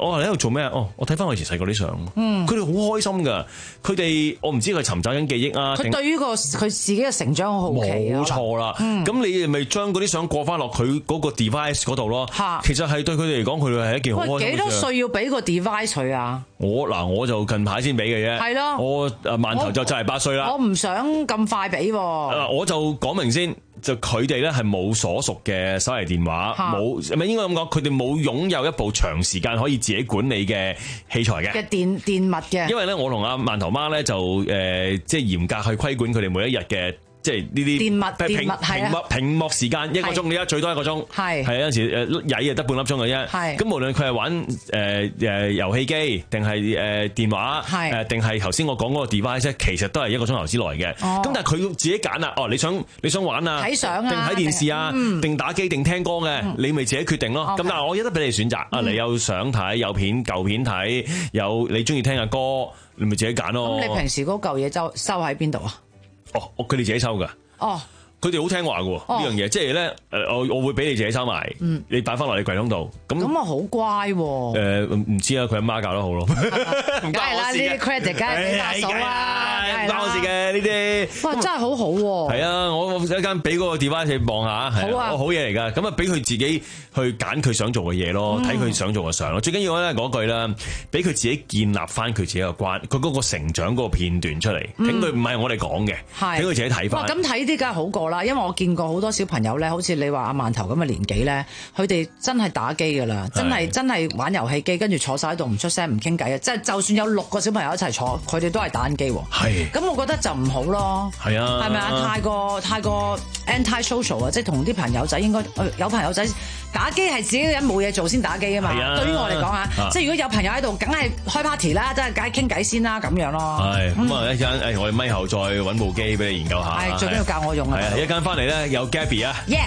我話你喺度做咩？哦，我睇翻我以前細個啲相，佢哋好開心㗎。佢哋我唔知佢尋找緊記憶啊。 佢對於個佢自己嘅成長好好奇啊。 冇錯啦。咁、嗯、你咪將嗰啲相過翻落佢嗰個 device 嗰度咯。其實係對佢哋嚟講，佢哋係一件好開心嘅事。喂，幾多歲要俾個 device 佢啊？我嗱我就近排先俾嘅啫。係咯。我誒饅頭就就係八歲啦。我唔想咁快俾喎。我就講明先。就佢哋咧係冇所屬嘅手提電話，冇係咪應該咁講？佢哋冇擁有一部長時間可以自己管理嘅器材嘅嘅電電物嘅。因為咧，我同阿饅頭媽咧就誒、呃，即係嚴格去規管佢哋每一日嘅。即係呢啲電幕屏電幕屏幕屏幕時間一個鐘，你而家最多一個鐘，係係有陣時誒曳啊得半粒鐘嘅啫。係咁無論佢係玩誒誒遊戲機定係誒電話，誒定係頭先我講嗰個 device，其實都係一個鐘頭之內嘅。咁、哦、但係佢要自己揀啦。哦，你想你想玩啊？睇相啊？定睇電視啊？定、嗯、打機定聽歌嘅？嗯、你咪自己決定咯。咁、okay. 但係我有得俾你選擇。啊、嗯，你有相睇，有片舊片睇，有你中意聽嘅歌，你咪自己揀咯。咁你平時嗰嚿嘢就收喺邊度啊？哦，佢哋自己收噶。哦，佢哋好聽話噶喎，呢、哦、樣嘢，即係咧，誒，我我會俾你自己收埋、嗯，你擺翻落你櫃桶度。咁咁啊，好乖喎。誒、呃，唔知啊，佢阿媽教得好咯。梗係啦，呢啲 credit 梗係俾大嫂啦，唔關我事嘅呢啲。哇，真係好好喎。係啊，我我一間俾嗰個 device 你望下，係啊，好嘢嚟噶。咁啊，俾佢自己去揀佢想做嘅嘢咯，睇、嗯、佢想做嘅相咯。最緊要咧嗰句啦，俾佢自己建立翻佢自己嘅關，佢嗰個成長嗰個片段出嚟，聽佢唔係我哋講嘅，俾佢自己睇翻。咁睇啲梗係好過啦，因為我見過好多小朋友咧，好似你話阿饅頭咁嘅年紀咧，佢哋真係打機噶啦，真係真係玩遊戲機，跟住坐晒喺度唔出聲唔傾偈嘅，即係就算有六個小朋友一齊坐，佢哋都係打緊機。係。咁我覺得就唔好咯。係啊。係咪啊？太過太過 anti-social 啊，即係同啲朋友仔應該有朋友仔打機係自己人冇嘢做先打機啊嘛。係啊。對於我嚟講嚇，即係如果有朋友喺度，梗係開 party 啦，即係梗係傾偈先啦，咁樣咯。係。咁啊一陣誒，我哋咪後再揾部機俾你研究下。係，最緊要教我用啊。係啊，一陣翻嚟咧有 Gabby 啊。Yeah。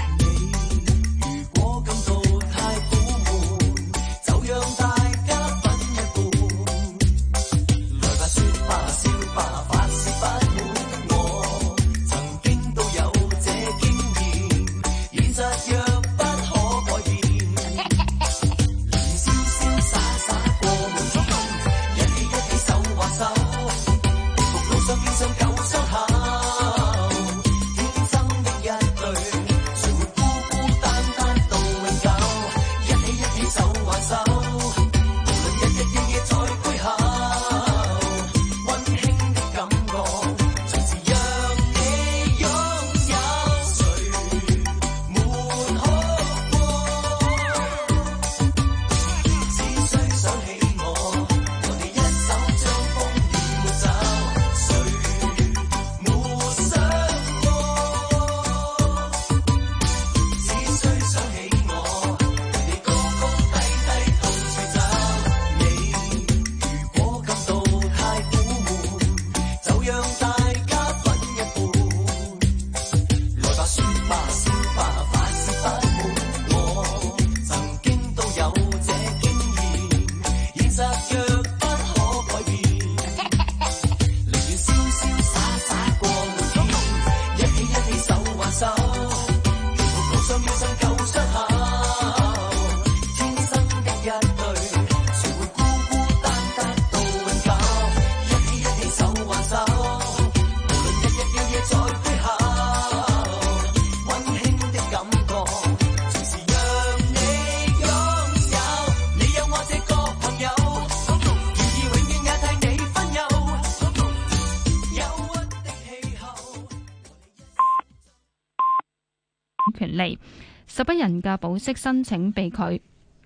權利，十一人嘅保釋申請被拒。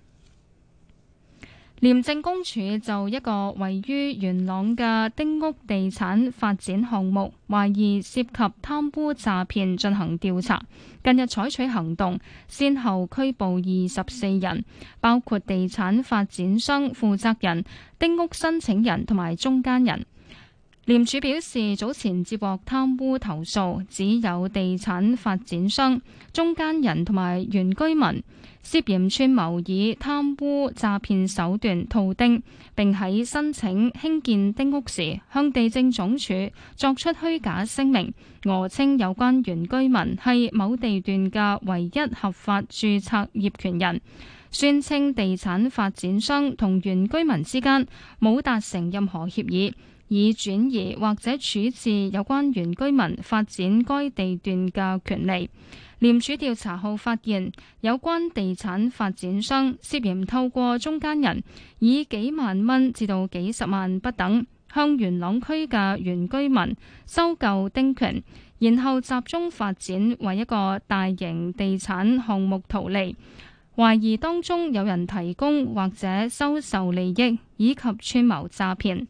廉政公署就一個位於元朗嘅丁屋地產發展項目，懷疑涉及貪污詐騙進行調查。近日採取行動，先後拘捕二十四人，包括地產發展商負責人、丁屋申請人同埋中間人。 廉署表示，早前接獲貪污投訴，指有地產發展商、中間人同埋原居民涉嫌串謀以貪污詐騙手段套丁，並喺申請興建丁屋時向地政總署作出虛假聲明，訛稱有關原居民係某地段嘅唯一合法註冊業權人，宣稱地產發展商同原居民之間冇達成任何協議，以轉移或者處置有關原居民發展該地段嘅權利。廉署調查後發現，有關地產發展商涉嫌透過中間人，以幾萬蚊至到幾十萬不等，向元朗區嘅原居民收購丁權，然後集中發展為一個大型地產項目圖利。懷疑當中有人提供或者收受利益，以及串謀詐騙。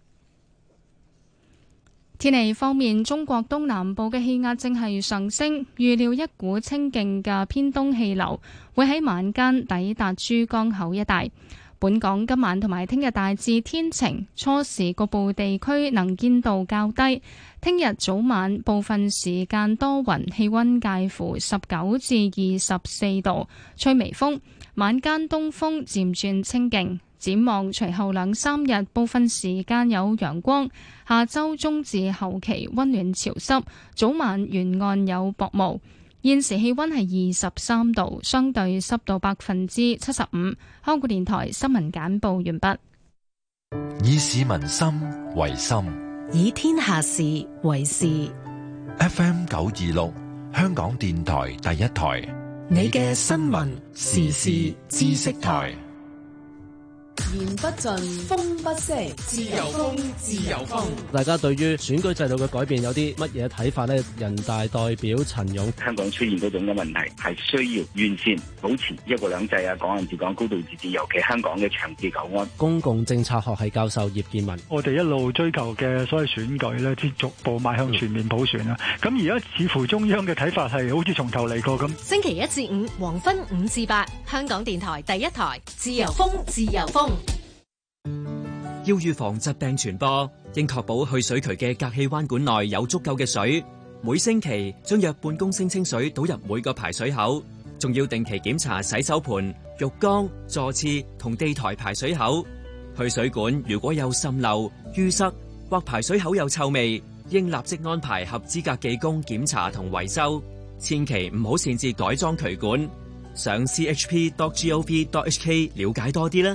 天氣方面，中國東南部嘅氣壓正係上升，預料一股清勁嘅偏東氣流會喺晚間抵達珠江口一帶。本港今晚同埋聽日大致天晴，初時局部地區能見度較低。聽日早晚部分時間多雲，氣溫介乎十九至二十四度，吹微風，晚間東風漸轉清勁。展望隨後兩三日，部分時間有陽光。下周中至後期溫暖潮濕，早晚沿岸有薄霧。現時氣溫係二十三度，相對濕度百分之七十五。香港電台新聞簡報完畢。 以市民心為心， 以天下事為事。 F M 九二六，香港電台第一台， 你嘅新聞時事知識台。 言不盡，風不息，自由風，自由風。 大家對於選舉制度嘅改變有啲乜嘢睇法呢？人大代表陳勇， 香港出現嗰種嘅問題係需要完善、保持一國兩制啊、港人治港、高度自治，尤其香港嘅長治久安。 公共政策學系教授葉建文， 我哋一路追求嘅所謂選舉咧，即逐步邁向全面普選啦。咁而家似乎中央嘅睇法係好似從頭嚟過咁。 星期一至五黃昏五至八，香港電台第一台，自由風，自由風。 要預防疾病傳播，應確保去水渠嘅隔氣彎管內有足夠嘅水。每星期將約半公升清水倒入每個排水口，仲要定期檢查洗手盆、浴缸、座廁同地台排水口。去水管如果有滲漏、淤塞或排水口有臭味，應立即安排合資格技工檢查同維修。千祈唔好擅自改裝渠管。上 c h p dot gov dot h k 了解多啲啦。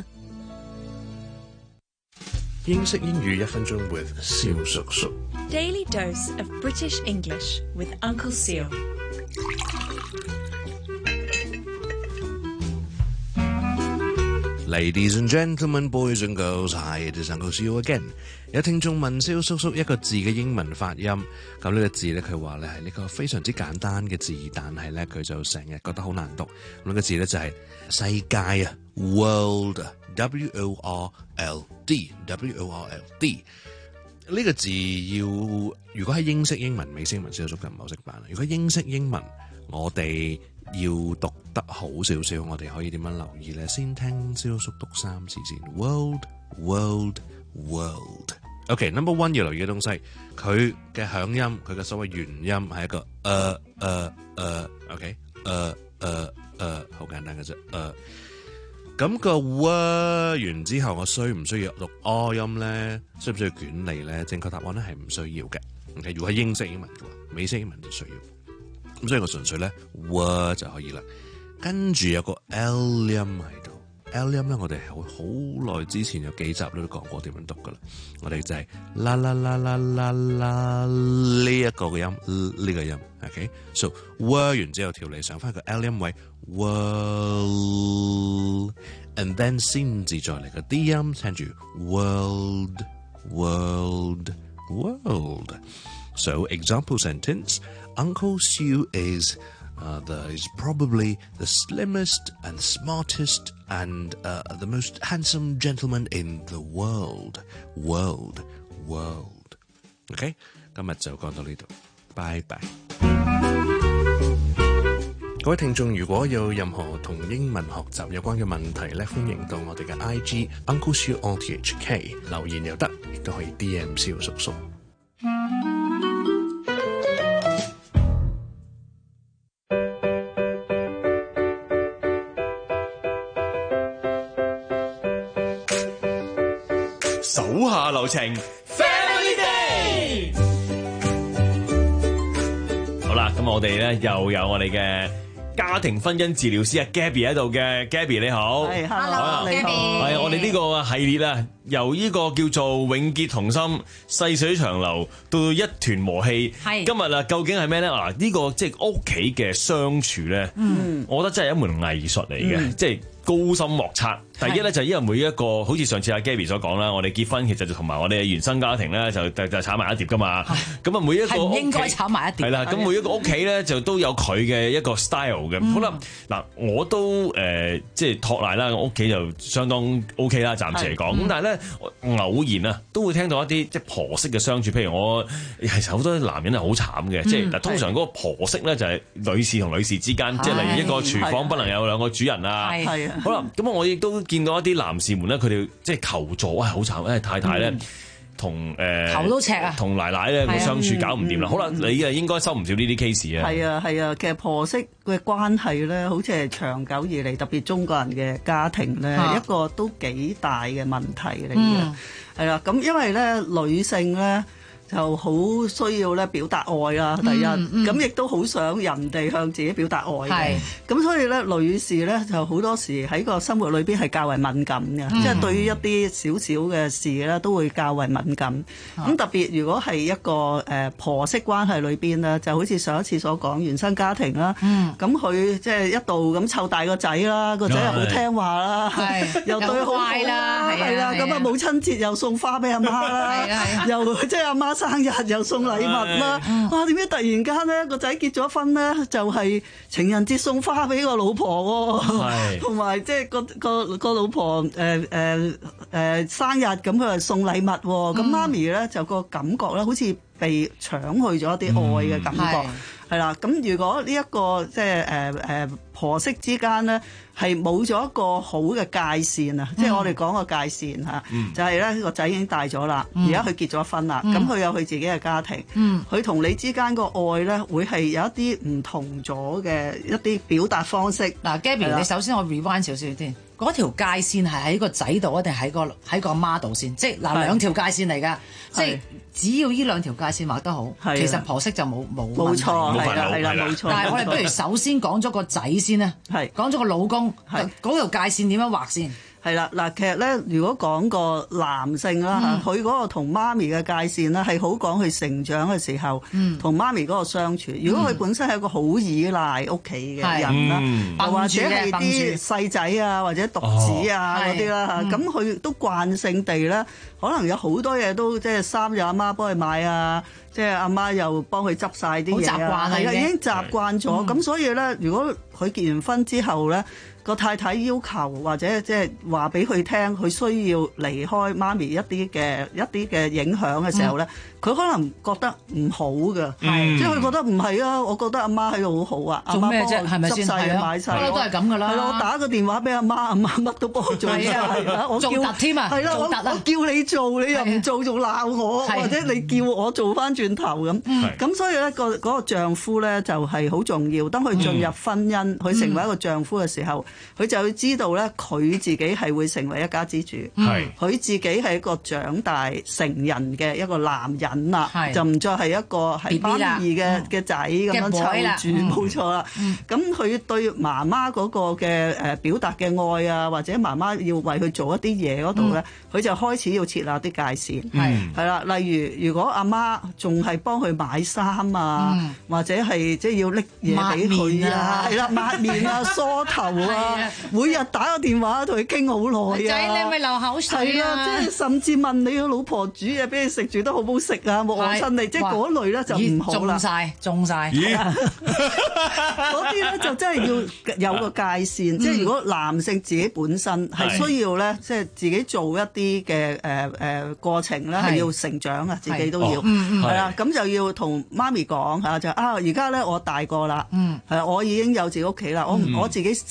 英式英語一分鐘 with 蕭叔叔。 Daily dose of British English with Uncle Seal。 Ladies and gentlemen, boys and girls, hi, it is Uncle Seal again。有聽眾問蕭叔叔一個字嘅英文發音，咁呢個字咧佢話咧係呢個非常之簡單嘅字，但係咧佢就成日覺得好難讀。咁呢個字咧就係世界啊 ，world。W O R L D，W O R L D 呢個字要如果喺英式英文、美式英文，蕭叔就唔係好識辦啦。如果英式英文，我哋要讀得好少少，我哋可以點樣留意咧？先聽蕭叔讀三次先 ，world，world，world。OK，number one 要留意嘅東西，佢嘅響音，佢嘅所謂元音係一個誒誒誒，OK，誒誒誒，好簡單嘅啫，誒。咁個 word 完之後，我需唔需要讀 o 音咧？需唔需要捲脷咧？正確答案咧係唔需要嘅。OK，如果係英式英文嘅話，美式英文就需要。咁所以我純粹咧 word 就可以啦。跟住有個 L 音喺度 ，L 音咧我哋好好耐之前有幾集都講過點樣讀噶啦。我哋就係啦啦啦啦啦啦呢一個嘅音，呢、這個音。OK，so word 完之後條脷上翻個 L 音位。World and then 先至再嚟個 D 音，聽住 world world world. So example sentence: Uncle Sue is uh, the is probably the slimmest and smartest and uh, the most handsome gentleman in the world. World world. OK， 今日就講到呢度，拜拜。各位聽眾，如果有任何同英文學習有關嘅問題咧，歡迎到我哋嘅 I G Uncle Siu O T H K 留言又得，亦都可以 D M 蕭叔叔。 手下留情 Family Day。 好啦，咁我哋咧又有我哋嘅家庭婚姻治療師啊 Gabby 喺度嘅 ，Gabby 你好， 係 ，Hello， 你好， 係我哋呢個系列啊，由呢個叫做永結同心、細水長流到一團和氣。係今日啊，究竟係咩咧？嗱，呢個即係屋企嘅相處咧，嗯，我覺得真係一門藝術嚟嘅，嗯、即係高深莫測。第一咧就係因為每一個，好似上次阿 Gabby 所講啦，我哋結婚其實就同埋我哋嘅原生家庭咧就就就炒埋一碟噶嘛。咁啊每一個係唔應該炒埋一碟。 係啦，咁每一個屋企咧就都有佢嘅一個 style 嘅。嗯、好啦，嗱我都誒、呃、即係托賴啦，我屋企就相當 OK 啦，暫時嚟講。咁、嗯、但係咧偶然啊都會聽到一啲即係婆媳嘅相處，譬如我其實好多男人係好慘嘅，嗯、即係嗱通常嗰個婆媳咧就係女士同女士之間，即係例如一個廚房不能有兩個主人啊。係啊。好啦，咁我亦都見到一啲男士們咧，佢哋即係求助，哇！好慘，因為太太咧同誒頭都赤啊， 同奶奶咧個相處搞唔掂啦。好啦，你啊應該收唔少呢啲 case 啊。 係啊係啊，其實婆媳嘅關係咧，好似係長久以嚟，特別中國人嘅家庭咧，一個都幾大嘅問題嚟嘅。係啦，咁因為咧女性咧，就好需要咧表達愛啦，第一，咁亦都好想人哋向自己表達愛嘅。咁所以咧，女士咧就好多時喺個生活裏邊係較為敏感嘅，即係、嗯、對於一啲少少嘅事咧都會較為敏感。咁、嗯、特別如果係一個誒、呃、婆媳關係裏邊咧，就好似上一次所講原生家庭啦，咁佢即係一度咁湊大個仔啦，個仔又好聽話啦，又對佢好好啦，係啦，咁啊母親節又送花俾阿媽啦，又即係阿媽生日又送禮物啦，哇！點解突然間咧個仔結咗婚咧，就係情人節送花俾個老婆喎，同埋即係個個個老婆誒誒誒生日咁佢係送禮物喎，咁媽咪咧就個感覺咧好似被搶去咗一啲愛嘅感覺，係啦。咁如果呢一個即係誒誒婆媳之間咧，係冇咗一個好嘅界線啊！即係我哋講個界線嚇，就係咧個仔已經大咗啦，而家佢結咗婚啦，咁佢有佢自己嘅家庭，佢同你之間個愛咧會係有一啲唔同咗嘅一啲表達方式。 嗱，Gabby，你首先我 rewind 少少先，嗰條界線係喺個仔度啊，定喺個喺個媽度先？即係嗱兩條界線嚟㗎，即係只要呢兩條界線畫得好，其實婆媳就冇冇冇錯，係啦係啦冇錯。 但係我哋不如首先講咗個仔先啦，講咗個老公。係嗰條界線點樣畫先？ 係啦，嗱，其實咧，如果講個男性啦嚇，佢嗰、嗯、個同媽咪嘅界線咧，係好講佢成長嘅時候，同、嗯、媽咪嗰個相處。如果佢本身係一個好依賴屋企嘅人啦，嗯、又或者係啲細仔啊，或者獨子啊嗰啲啦嚇，咁佢、嗯、都慣性地咧，可能有好多嘢都即係衫有阿媽幫佢買啊。即係阿媽又幫佢執晒啲嘢啊，係啊，已經習慣咗。咁、嗯、所以咧，如果佢結完婚之後咧，個太太要求或者即係話俾佢聽，佢需要離開媽咪一啲嘅一啲嘅影響嘅時候咧，佢、嗯、可能覺得唔好嘅，嗯、即係佢覺得唔係啊，我覺得阿媽喺度好好啊，阿媽幫我執晒嘢買晒， 都係咁噶啦。 係咯，我打個電話俾阿媽，阿媽乜都幫我做晒，我叫做添啊， 係啦，我叫你做，你又唔做，仲鬧我，或者你叫我做翻轉頭咁。咁所以咧，個嗰個丈夫咧就係好重要。當佢進入婚姻，佢成為一個丈夫嘅時候，佢就要知道咧，佢自己係會成為一家之主。係佢自己係一個長大成人嘅一個男人啦，就唔再係一個係媽咪嘅嘅仔咁樣湊住，冇錯啦。咁佢對媽媽嗰個嘅誒表達嘅愛啊，或者媽媽要為佢做一啲嘢嗰度咧，佢就開始要設立啲界線。係係啦，例如如果阿媽仲係幫佢買衫啊，或者係即係要拎嘢俾佢啊，係啦，抹面啊、梳頭啊。每日打個電話同佢傾好耐啊！ 仔，你咪流口水啊！ 係啊，即係甚至問你個老婆煮嘢俾你食，煮得好唔好食啊？冇餓親你，即係嗰類咧就唔好啦。 中晒，中晒。 嗰啲咧就真係要有個界線，即係如果男性自己本身係需要咧，即係自己做一啲嘅誒誒過程咧，係要成長啊，自己都要係啦。咁就要同媽咪講嚇，就啊而家咧我大個啦，係我已經有自己屋企啦，我我自己識。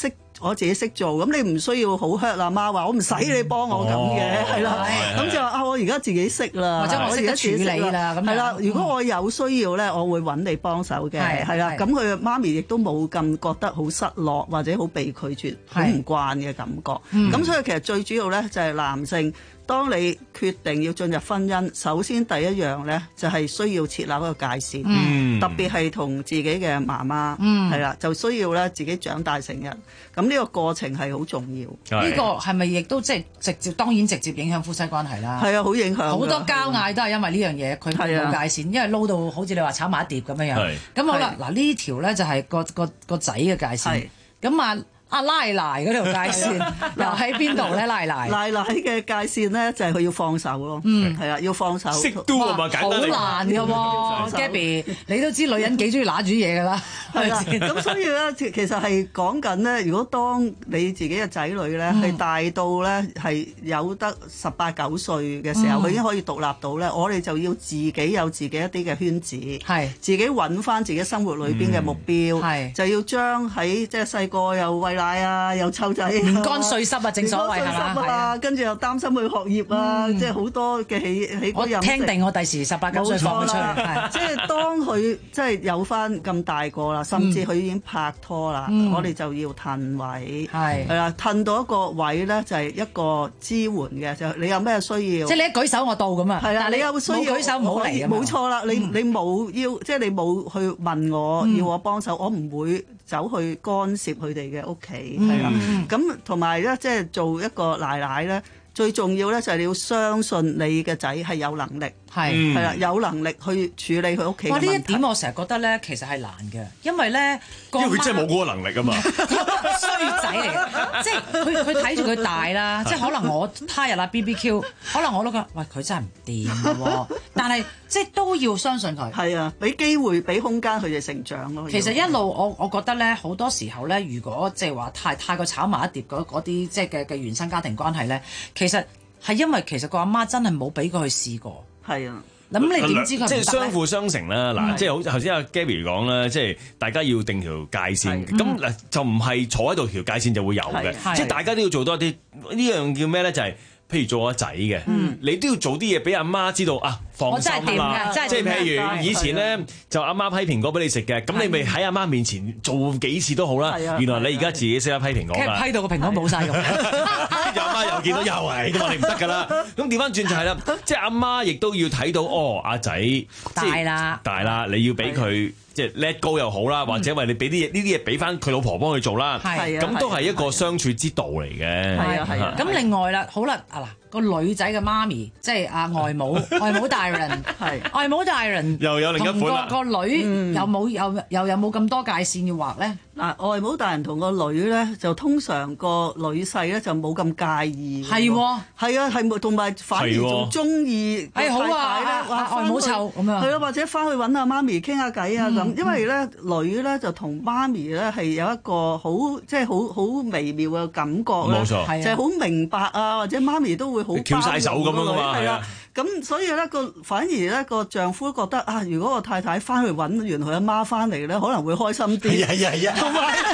我自己識做，咁你唔需要好 hurt 阿媽話我唔使你幫我咁嘅，係啦，咁就話啊我而家自己識啦， 或者我識得處理啦，咁係啦。如果我有需要咧，我會揾你幫手嘅，係啦。咁佢媽咪亦都冇咁覺得好失落或者好被拒絕、好唔慣嘅感覺。咁所以其實最主要咧就係男性。當你決定要進入婚姻，首先第一樣咧就係需要設立一個界線，嗯、特別係同自己嘅媽媽，係啦、嗯，就需要咧自己長大成人。咁呢個過程係好重要。 呢、這個係咪亦都即係直接？當然直接影響夫妻關係啦。 係啊，好影響。好多交嗌都係因為呢樣嘢，佢冇界線，因為撈到好似你話炒埋一碟咁樣樣。咁好啦，嗱呢條咧就係個個個仔嘅界線。咁啊。阿奶奶嗰條界線又喺邊度咧？奶奶奶奶嘅界線咧就係佢要放手咯，嗯，係啊，要放手。 識都啊嘛，簡單嚟。 好難㗎喎 ，Gabby，你都知女人幾中意揦住嘢㗎啦， 係啦。咁所以咧，其實係講緊咧，如果當你自己嘅仔女咧係大到咧係有得十八九歲嘅時候，佢已經可以獨立到咧，我哋就要自己有自己一啲嘅圈子，係自己揾翻自己生活裏邊嘅目標，係就要將喺即係細個又為啊，又湊仔， 年乾歲濕啊，正所謂係嘛， 跟住又擔心佢學業啊，即係好多嘅起起嗰飲食。 我聽定我第時十八九歲放佢出嚟， 即係當佢即係有翻咁大個啦，甚至佢已經拍拖啦，我哋就要褪位，係係啦，褪到一個位咧，就係一個支援嘅，就你有咩需要， 即係你一舉手我到咁啊， 係啦，你有需要舉手唔好嚟， 冇錯啦，你你冇要，即係你冇去問我要我幫手，我唔會走去干涉佢哋嘅屋企。係啦，咁同埋咧，即係做一個奶奶咧，最重要咧就係你要相信你嘅仔係有能力，係係啦，有能力去處理佢屋企嘅問題。 哇！呢一點我成日覺得咧，其實係難嘅，因為咧， 因為佢真係冇嗰個能力啊嘛， 衰仔嚟嘅，即係佢佢睇住佢大啦，即係可能我他日啦 B B Q， 可能我都覺得喂佢真係唔掂嘅喎，但係即係都要相信佢。 係啊，俾機會俾空間佢哋成長咯。 其實一路我我覺得咧，好多時候咧，如果即係話太太過炒埋一碟嗰啲即係嘅嘅原生家庭關係咧，其實係因為其實個阿媽真係冇俾佢去試過。 係啊。 咁你點知佢？ 即係相輔相成啦。嗱，即係好頭先阿 Gabby 講啦，即係大家要定條界線。咁嗱就唔係坐喺度條界線就會有嘅，即係大家都要做多啲。呢樣叫咩咧？就係譬如做阿仔嘅，你都要做啲嘢俾阿媽知道啊，放心啊。即係譬如以前咧，就阿媽批蘋果俾你食嘅，咁你咪喺阿媽面前做幾次都好啦。原來你而家自己識得批蘋果㗎， 批到個蘋果冇晒用。 阿媽又見到又係，都話你唔得㗎啦。咁調翻轉就係啦，即係阿媽亦都要睇到哦，阿仔大啦， 大啦，你要俾佢即係 let go 又好啦，或者為你俾啲嘢呢啲嘢俾翻佢老婆幫佢做啦。係啊，咁都係一個相處之道嚟嘅。 係啊係啊。咁另外啦，好啦啊嗱。個女仔嘅媽咪，即係阿外母，外母大人，係外母大人， 又有另一款啦。 個個女有冇有又有冇咁多界線要畫咧？ 嗱，外母大人同個女咧，就通常個女婿咧就冇咁介意。 係喎， 係啊，係同埋反而仲中意個太太咧，話外母湊咁樣。 係咯，或者翻去揾阿媽咪傾下偈啊咁，因為咧女咧就同媽咪咧係有一個好即係好好微妙嘅感覺咧， 冇錯， 就係好明白啊，或者媽咪都會。 翹晒手咁樣嘛，係啊， 咁所以咧個反而咧個丈夫覺得啊，如果個太太翻去揾完佢阿媽翻嚟咧，可能會開心啲。係啊係啊，同埋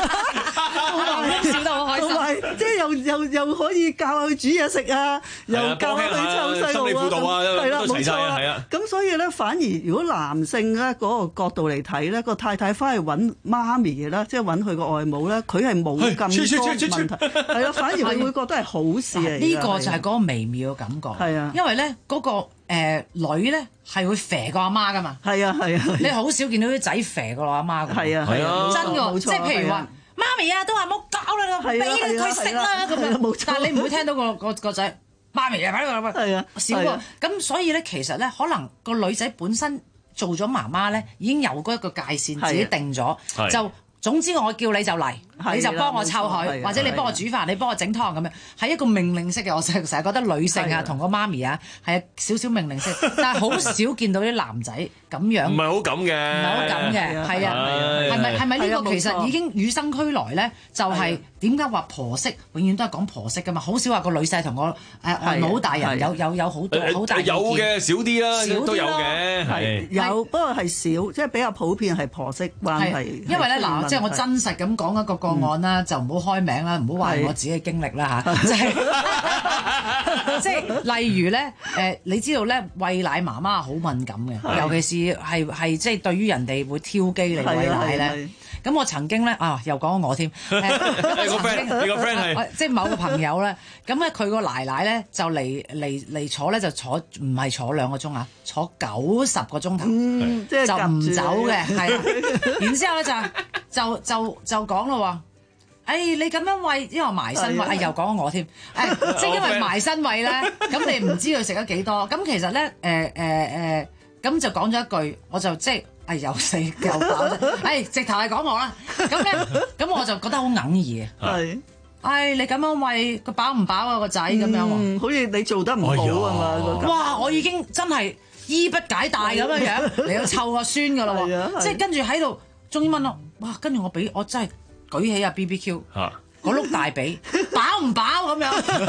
笑得好開心， 同埋即係又又又可以教佢煮嘢食啊，又教佢湊細路啊，係啦冇錯啊，係啊。咁所以咧，反而如果男性咧嗰個角度嚟睇咧，個太太翻去揾媽咪啦，即係揾佢個外母咧，佢係冇咁多問題，係啦，反而佢會覺得係好事嚟。 呢個就係嗰個微妙嘅感覺，係啊，因為咧嗰個誒女咧係會肥過阿媽噶嘛， 係啊係啊， 你好少見到啲仔肥過阿媽㗎， 係啊係啊， 真㗎，即係譬如話媽咪啊都話冇搞啦，俾佢食啦咁樣，但係你唔會聽到個個個仔媽咪啊喺度咁啊，少過，咁所以咧其實咧可能個女仔本身做咗媽媽咧已經有嗰一個界線自己定咗，就總之我叫你就嚟。你就幫我湊佢，或者你幫我煮飯，你幫我整湯咁樣，係一個命令式嘅。我成日覺得女性啊同個媽咪啊係少少命令式，但係好少見到啲男仔咁樣。唔係好咁嘅， 唔係好咁嘅，係啊，係咪係咪呢個其實已經與生俱來咧？就係點解話婆媳永遠都係講婆媳㗎嘛？好少話個女婿同個誒外母大人有有有好好大意見。 有嘅少啲啦，都有嘅，係有不過係少，即係比較普遍係婆媳關係。 因為咧嗱，即係我真實咁講一個個案啦，就唔好開名啦，唔好話我自己嘅經歷啦嚇，即係即係例如咧誒，你知道咧餵奶媽媽好敏感嘅，尤其是係係即係對於人哋會挑機嚟餵奶咧。咁我曾經咧啊，又講我添，你個 friend，你個 friend 係即係某個朋友咧，咁咧佢個奶奶咧就嚟嚟嚟坐咧就坐唔係坐兩個鐘啊，坐九十個鐘頭， 嗯、即係就唔走嘅，係啊。然之後咧就就就就講咯喎。誒、哎，你咁樣餵，因為埋身餵，啊、又講我添，誒、哎，即係因為埋身餵咧，咁你唔知佢食咗幾多，咁其實咧，誒誒誒，咁、呃呃、就講咗一句，我就即係，誒、哎、又死又飽，誒、哎、直頭係講我啦，咁咧，咁我就覺得好哽耳啊，係，誒、哎、你咁樣餵，個飽唔飽啊個仔咁樣喎， 嗯，好似你做得唔好啊嘛， 哇，我已經真係衣不解帶咁樣樣嚟到湊個孫噶啦喎，即係跟住喺度，終於問我，哇，跟住我俾我真係。舉起啊 B B Q， 嗰碌大髀飽唔飽咁樣？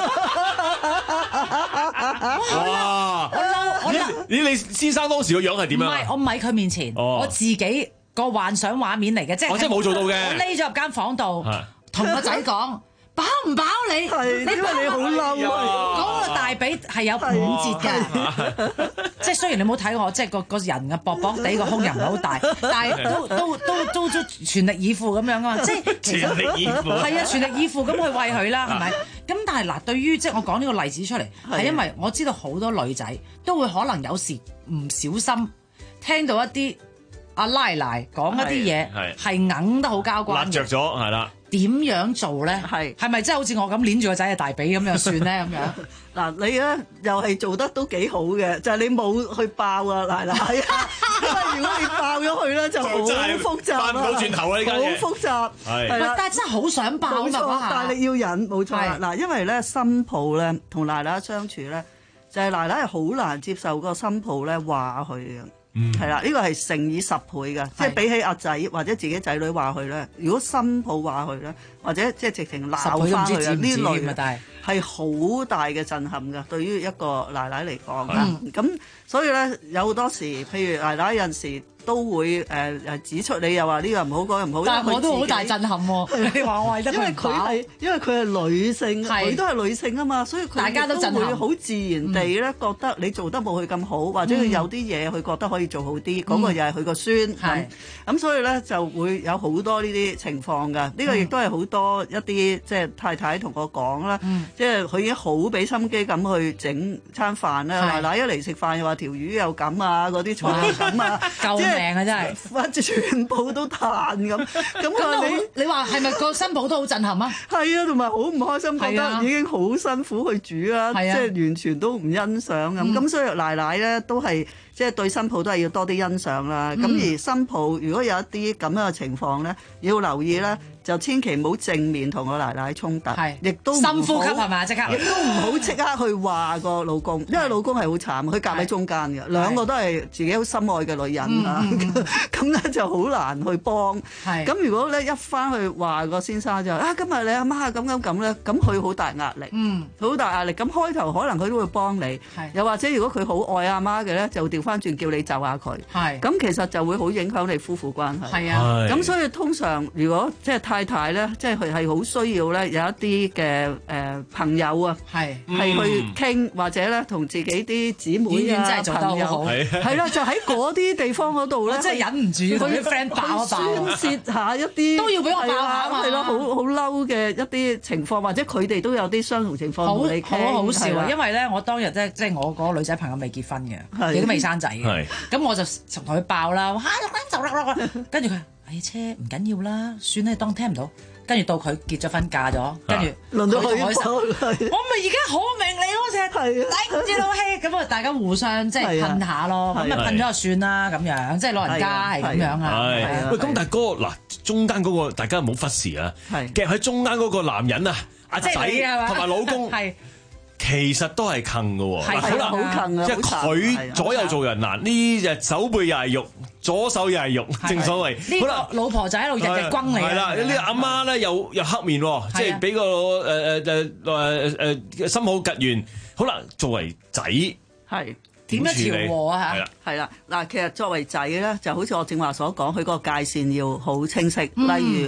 哇！ 我嬲我嬲！ 你你先生當時個樣係點樣？ 唔係我唔喺佢面前，我自己個幻想畫面嚟嘅，即係我真係冇做到嘅。 我匿咗入間房度，同個仔講。飽唔飽你？ 係，因為你好嬲啊！ 嗰個大髀係有五折嘅，即係雖然你冇睇我，即係個個人嘅薄薄地個胸又唔係好大，但係都都都都都全力以赴咁樣啊嘛！即係全力以赴係啊，全力以赴咁去餵佢啦，係咪？咁但係嗱，對於即係我講呢個例子出嚟，係因為我知道好多女仔都會可能有時唔小心聽到一啲阿奶奶講一啲嘢係硬得好交關， 辣着咗係啦。 點樣做咧？係係咪真係好似我咁捏住個仔嘅大髀咁樣算咧？咁樣嗱，你咧又係做得都幾好嘅，就係、是、你冇去爆啊奶奶，因為如果你爆咗佢咧，就好複雜啦， 翻唔到轉頭啊！呢家嘢好複雜，係啦， 但係真係好想爆啊嘛！ 但係你要忍，冇錯啦。嗱，因為咧新抱咧同奶奶相處咧，就係、是、奶奶係好難接受個新抱咧話佢嘅。嗯，係啦，呢個係乘以十倍嘅，即係比起阿仔或者自己仔女話佢咧，如果新抱話佢咧，或者即係直情鬧翻佢啊，呢類係好大嘅震撼㗎，對於一個奶奶嚟講啦。咁、嗯、所以咧有好多時，譬如奶奶有陣時都會誒誒、呃、指出你又話呢個唔好，嗰個唔好， 但係我都好大震撼喎、啊。你話我係得佢因為佢係因為佢係女性，佢都係女性啊嘛，所以佢大家都震會好自然地咧覺得你做得冇佢咁好，嗯、或者佢有啲嘢佢覺得可以做好啲，嗰、嗯、個又係佢個孫。咁咁所以咧就會有好多呢啲情況㗎。呢、呢個亦都係好多一啲即係太太同我講啦，嗯、即係佢已經好俾心機咁去整餐飯啦。奶奶一嚟食飯又話條魚又咁啊，嗰啲菜又咁啊， 救命啊真係， 或者全部都彈咁。咁佢你你話係咪個新抱都好震撼啊？ 係啊，同埋好唔開心，覺得已經好辛苦去煮啦，即係完全都唔欣賞咁。咁、嗯、所以奶奶咧都係即係對新抱都係要多啲欣賞啦。咁、嗯、而新抱如果有一啲咁樣嘅情況咧，要留意咧。就千祈唔好正面同個奶奶衝突，亦都深呼吸係嘛？即刻， 亦都唔好即刻去話個老公，因為老公係好慘，佢夾喺中間嘅，兩個都係自己好心愛嘅女人啊，咁咧就好難去幫。咁如果咧一翻去話個先生就啊，今日你阿媽咁咁咁咧，咁佢好大壓力，好、嗯、大壓力。咁開頭可能佢都會幫你，又或者如果佢好愛阿媽嘅咧，就調翻轉叫你就下佢。咁其實就會好影響你夫婦關係。係啊，咁所以通常如果即係太太咧，即係佢係好需要咧，有一啲嘅誒朋友啊，係係去傾、嗯、或者咧同自己啲姊妹啊真係做得朋友好， 係啦，就喺嗰啲地方嗰度咧， 真係忍唔住同啲 friend 爆一爆， 宣泄下一啲都要俾我爆下啊嘛， 係咯，好好嬲嘅一啲情況，或者佢哋都有啲相同情況同你傾， 好好笑啊！因為咧，我當日即係即係我嗰個女仔朋友未結婚嘅，亦都未生仔嘅，咁我就同佢爆啦，嚇就啦啦，跟住佢。哎車唔緊要啦，算啦，當聽唔到。跟住到佢結咗婚嫁咗，跟住輪到佢開心。我咪而家好明你嗰隻，頂住老氣咁啊！大家互相即係噴下咯，咁啊噴咗就算啦咁樣，即係老人家係咁樣啊。 喂，咁但係嗰個嗱中間嗰個大家唔好忽視啊，夾喺中間嗰個男人啊，阿仔同埋老公。其實都係坑嘅喎， 係好坑啊！ 即係佢左右做人難，呢隻手背又係肉，左手又係肉，正所謂。 好啦，老婆就喺度日日轟你。 係啦，呢阿媽咧又又黑面喎，即係俾個誒誒誒誒誒心好吉完。好啦，作為仔係點樣調和啊？嚇係啦，嗱，其實作為仔咧，就好似我正話所講，佢嗰個界線要好清晰。例如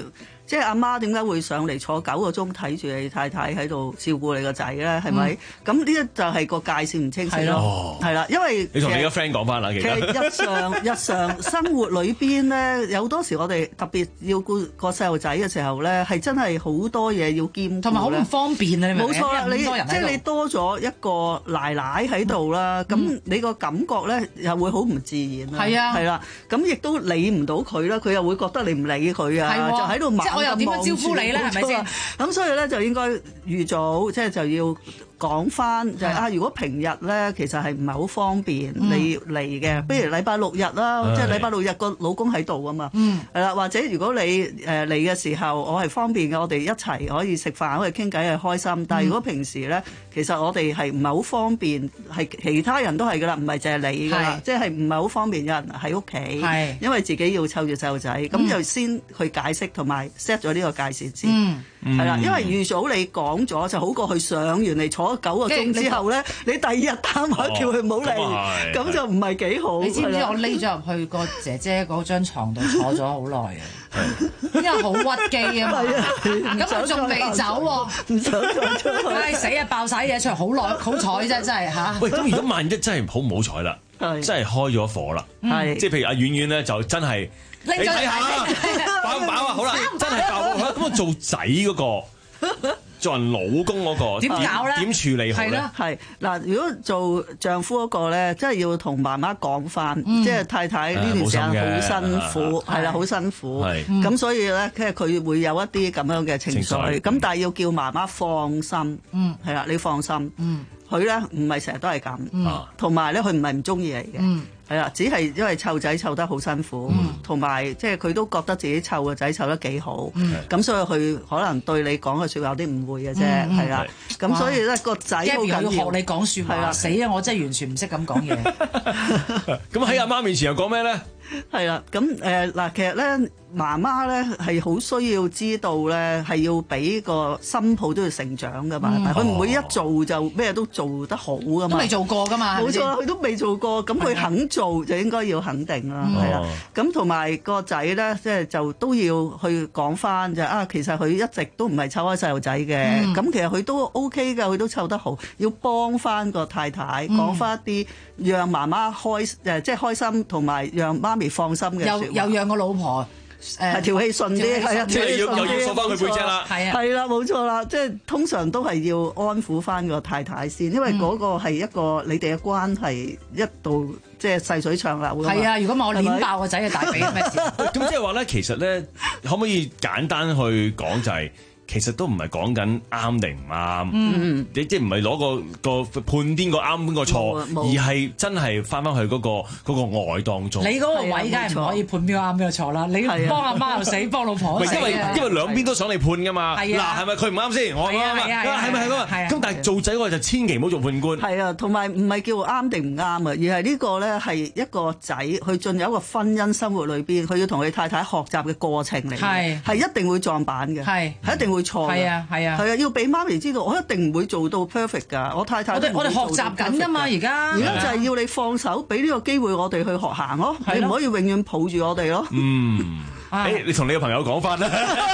即係阿媽點解會上嚟坐九個鐘睇住你太太喺度照顧你個仔咧？係咪？咁呢一就係個界線唔清晰咯。係啦，因為你同你個 friend 講翻啦，其實日常日常生活裏邊咧，有好多時我哋特別要顧個細路仔嘅時候咧，係真係好多嘢要兼顧， 同埋好唔方便啊！你明唔明？ 冇錯啦，你即係你多咗一個奶奶喺度啦，咁、嗯、你個感覺咧又會好唔自然啦。係啊，係啦，咁亦都理唔到佢啦，佢又會覺得你唔理佢啊，就喺度猛咁望住。即係我又點樣招呼你咧？係咪先？咁所以咧就應該預早，即係就要講翻就係、是、啊，如果平日咧其實係唔係好方便你嚟嘅，不、嗯、如禮拜六日啦，即係禮拜六日個老公喺度啊嘛，係、嗯、啦，或者如果你誒嚟嘅時候我係方便嘅，我哋一齊可以食飯，可以傾偈係開心。但係如果平時咧，其實我哋係唔係好方便，係其他人都係噶啦，唔係淨係你噶啦，即係唔係好方便有人喺屋企，因為自己要湊住細路仔，咁、嗯、就先去解釋同埋 set 咗呢個界線先，係、嗯、啦，因為預早你講咗就好過去上完嚟坐九個鐘之後咧，你第二日打電話叫佢唔好嚟，咁、哦、就唔係幾好。 你知唔知我匿咗入去個姐姐嗰張牀度坐咗好耐啊？因為好屈機啊嘛，咁佢仲未走喎， 唔想再出去。 唉死啊！爆晒嘢出嚟，好耐，好彩啫，真係嚇。 喂，咁如果萬一真係好唔好彩啦，真係開咗火啦，即係譬如阿婉婉咧，就真係你睇下飽唔飽啊？好啦，真係爆火，咁我做仔嗰個。做人老公嗰、那個點搞咧？點處理好咧？ 係嗱，如果做丈夫嗰個咧，真係要同媽媽講翻，即係太太呢段時間好辛苦，係啦，好辛苦。咁、嗯、所以咧，即係佢會有一啲咁樣嘅情緒。咁但係要叫媽媽放心，嗯，係啦，你放心，嗯，佢咧唔係成日都係咁，同埋咧佢唔係唔中意你嘅。嗯係啦，只係因為湊仔湊得好辛苦，同埋即係佢都覺得自己湊個仔湊得幾好，咁、嗯、所以佢可能對你講嘅説話有啲誤會嘅啫，係、嗯、啦。咁、嗯、所以咧個仔好緊要， 要學你講説話，死啊！我真係完全唔識咁講嘢。 咁喺阿媽面前又講咩咧？ 係啦，咁誒嗱，其實咧媽媽咧係好需要知道咧，係要俾個新抱都要成長噶嘛，佢、嗯、唔會一做就咩都做得好噶嘛， 都未做過噶嘛， 冇錯啦，佢都未做過，咁佢肯做就應該要肯定啦，係啦，咁同埋個仔咧，即係就都要去講翻就啊，其實佢一直都唔係湊開細路仔嘅，咁、嗯、其實佢都 OK 噶，佢都湊得好，要幫翻個太太講翻一啲讓媽媽開誒即係開心，同埋讓媽咪放心嘅， 又又讓個老婆誒條氣順啲，係啊， 即係要又要掃翻佢背脊啦， 係啊，係啦，冇錯啦，即係通常都係要安撫翻個太太先，因為嗰個係一個你哋嘅關係一度即係細水長流㗎嘛。 係啊，如果唔係我攣爆個仔嘅大髀咩事？ 咁即係話咧，其實咧，可唔可以簡單去講就係？其實都唔係講緊啱定唔啱，嗯、你即係唔係攞個個判邊個啱邊個錯，而係真係翻翻去嗰、嗰個嗰個愛當中。 你嗰個位梗係唔可以判邊個啱邊個錯啦，你幫阿媽又死，幫老婆又死。因為因為兩邊都想你判噶嘛。嗱，係咪佢唔啱先？我啱啊嘛。係咪係咁啊？咁但係做仔嗰個就千祈唔好做判官。 係啊，同埋唔係叫啱定唔啱啊，而係呢個咧係一個仔去進入一個婚姻生活裏邊，佢要同佢太太學習嘅過程嚟嘅，係一定會撞板嘅，係一定會錯。 係啊，係啊， 係啊，要俾媽咪知道，我一定唔會做到 perfect 㗎。我太太都我哋我哋學習緊㗎嘛，而家而家就係要你放手，俾呢個機會我哋去學行咯。你唔可以永遠抱住我哋咯。 嗯，誒，你同你嘅朋友講翻啦。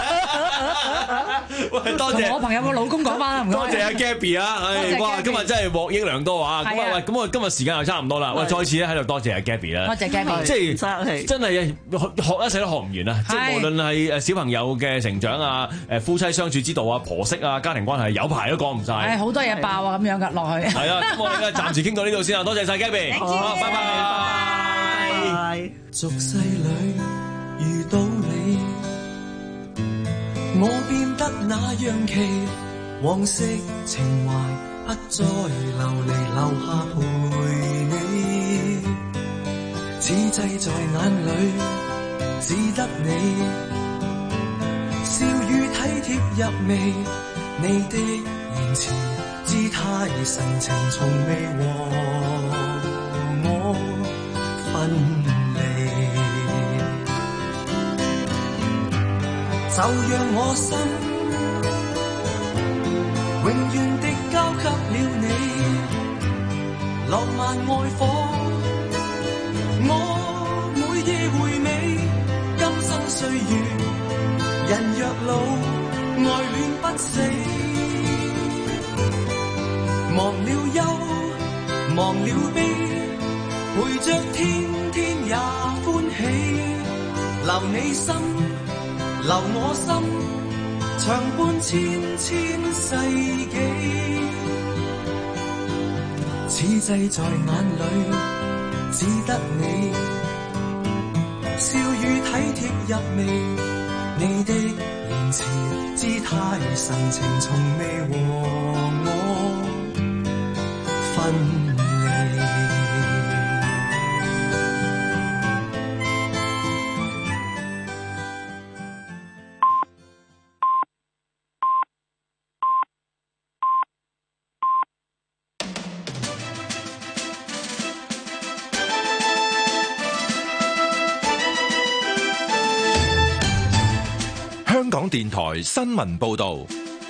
喂，多謝我朋友個老公講翻啦，唔該。 多謝阿 Gabby 啊，誒，哇，今日真係獲益良多啊。咁啊，喂，咁我今日時間又差唔多啦。喂，再次咧喺度多謝阿 Gabby 啦。 多謝 Gabby， 即係真係學一世都學唔完啊！即係無論係誒小朋友嘅成長啊，誒夫妻相處之道啊，婆媳啊，家庭關係有排都講唔晒。 係好多嘢爆啊，咁樣㗎落去。 係啊，咁我哋咧暫時傾到呢度先啊，多謝晒 Gabby。好，拜拜，拜拜。 俗世裏遇到你，我變得那樣奇，往昔情懷不再流離，留下陪你，此際在眼裏只得你，笑語體貼入微，你的言辭姿態神情從未和我分離，就讓我心永遠地交給了你，浪漫愛火，我每夜回味，今生歲月人若老，愛戀不死。忘了憂，忘了悲，陪着天天也歡喜。留你心，留我心，長伴千千世紀。此際在眼裏，只得你，笑語體貼入微。你的言辭姿態神情，從未和我分離。 香港電台新聞報道，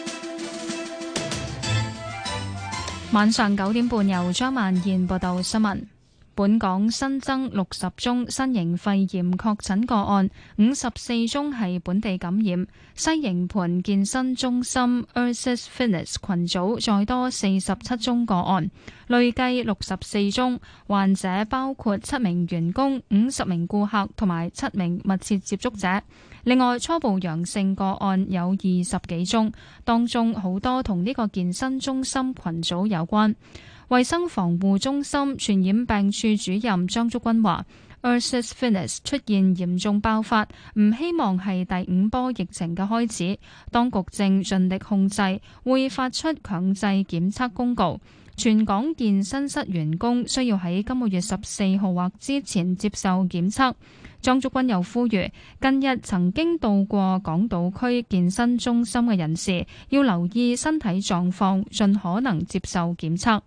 晚上九點半由張萬燕報道新聞。本港新增六十宗新型肺炎確診個案，五十四宗係本地感染。西營盤健身中心 Ursus Fitness 群組再多四十七宗個案，累計六十四宗。患者包括七名員工、五十名顧客同埋七名密切接觸者。另外，初步陽性個案有二十幾宗，當中好多同呢個健身中心群組有關。衛生防護中心傳染病處主任張竹君話 Ursus Fitness 出現嚴重爆發，唔希望係第五波疫情嘅開始，當局正盡力控制，會發出強制檢測公告。全港健身室員工需要喺今個月十四號或之前接受檢測。張竹君又呼籲，近日曾經到過港島區健身中心嘅人士，要留意身體狀況，盡可能接受檢測。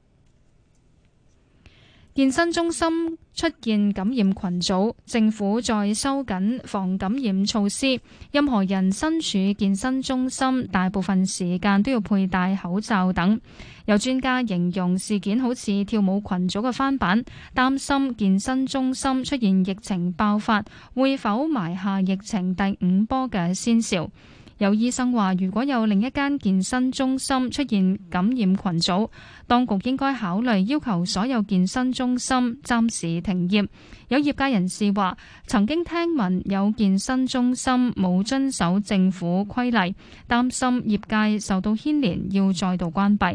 健身中心出現感染群組，政府再收緊防感染措施。任何人身處健身中心，大部分時間都要佩戴口罩等。有專家形容事件好似跳舞群組嘅翻版，擔心健身中心出現疫情爆發，會否埋下疫情第五波嘅先兆。有醫生話，如果有另一間健身中心出現感染群組，當局應該考慮要求所有健身中心暫時停業。有業界人士話，曾經聽聞有健身中心冇遵守政府規例，擔心業界受到牽連，要再度關閉。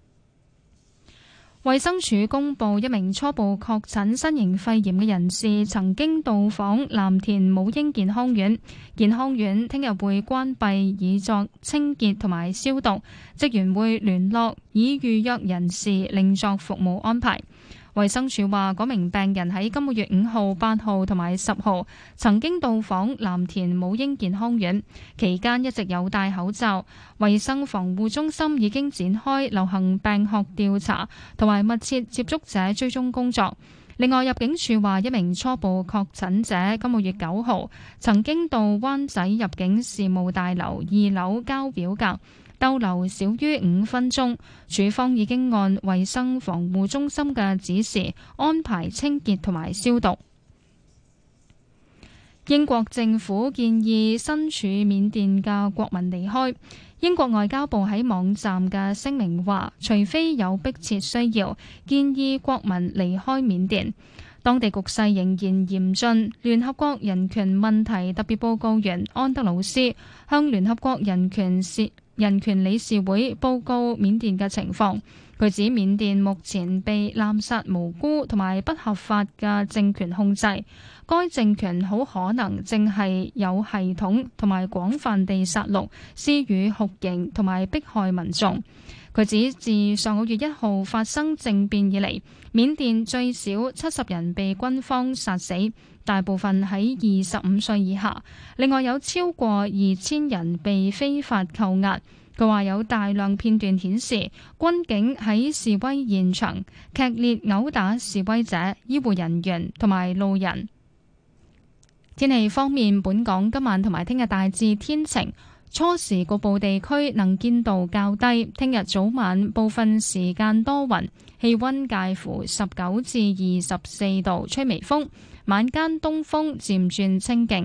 衛生署公布一名初步確診新型肺炎嘅人士曾經到訪藍田母嬰健康院，健康院聽日會關閉以作清潔同埋消毒，職員會聯絡已預約人士另作服務安排。衛生署話，嗰名病人喺今個月五號、八號同埋十號曾經到訪藍田母嬰健康院，期間一直有戴口罩。衛生防護中心已經展開流行病學調查同埋密切接觸者追蹤工作。另外，入境處話，一名初步確診者今個月九號曾經到灣仔入境事務大樓二樓交表格，逗留少於五分鐘，處方已經按衛生防護中心嘅指示安排清潔同埋消毒。英國政府建議身處緬甸嘅國民離開。英國外交部喺網站嘅聲明話，除非有迫切需要，建議國民離開緬甸。當地局勢仍然嚴峻，聯合國人權問題特別報告員安德魯斯向聯合國人權事人權理事會報告緬甸嘅情況。佢指緬甸目前被濫殺無辜同埋不合法嘅政權控制，該政權好可能正係有系統同埋廣泛地殺戮、施予酷刑同埋迫害民眾。佢指自上個月一號發生政變以嚟，緬甸最少七十人被軍方殺死，大部分喺二十五歲以下。另外有超過二千人被非法扣押。佢話有大量片段顯示軍警喺示威現場劇烈毆打示威者、醫護人員同埋路人。天氣方面，本港今晚同埋聽日大致天晴，初時局部地區能見度較低，聽日早晚部分時間多雲，氣溫介乎十九至二十四度，吹微風，晚間東風漸轉清勁。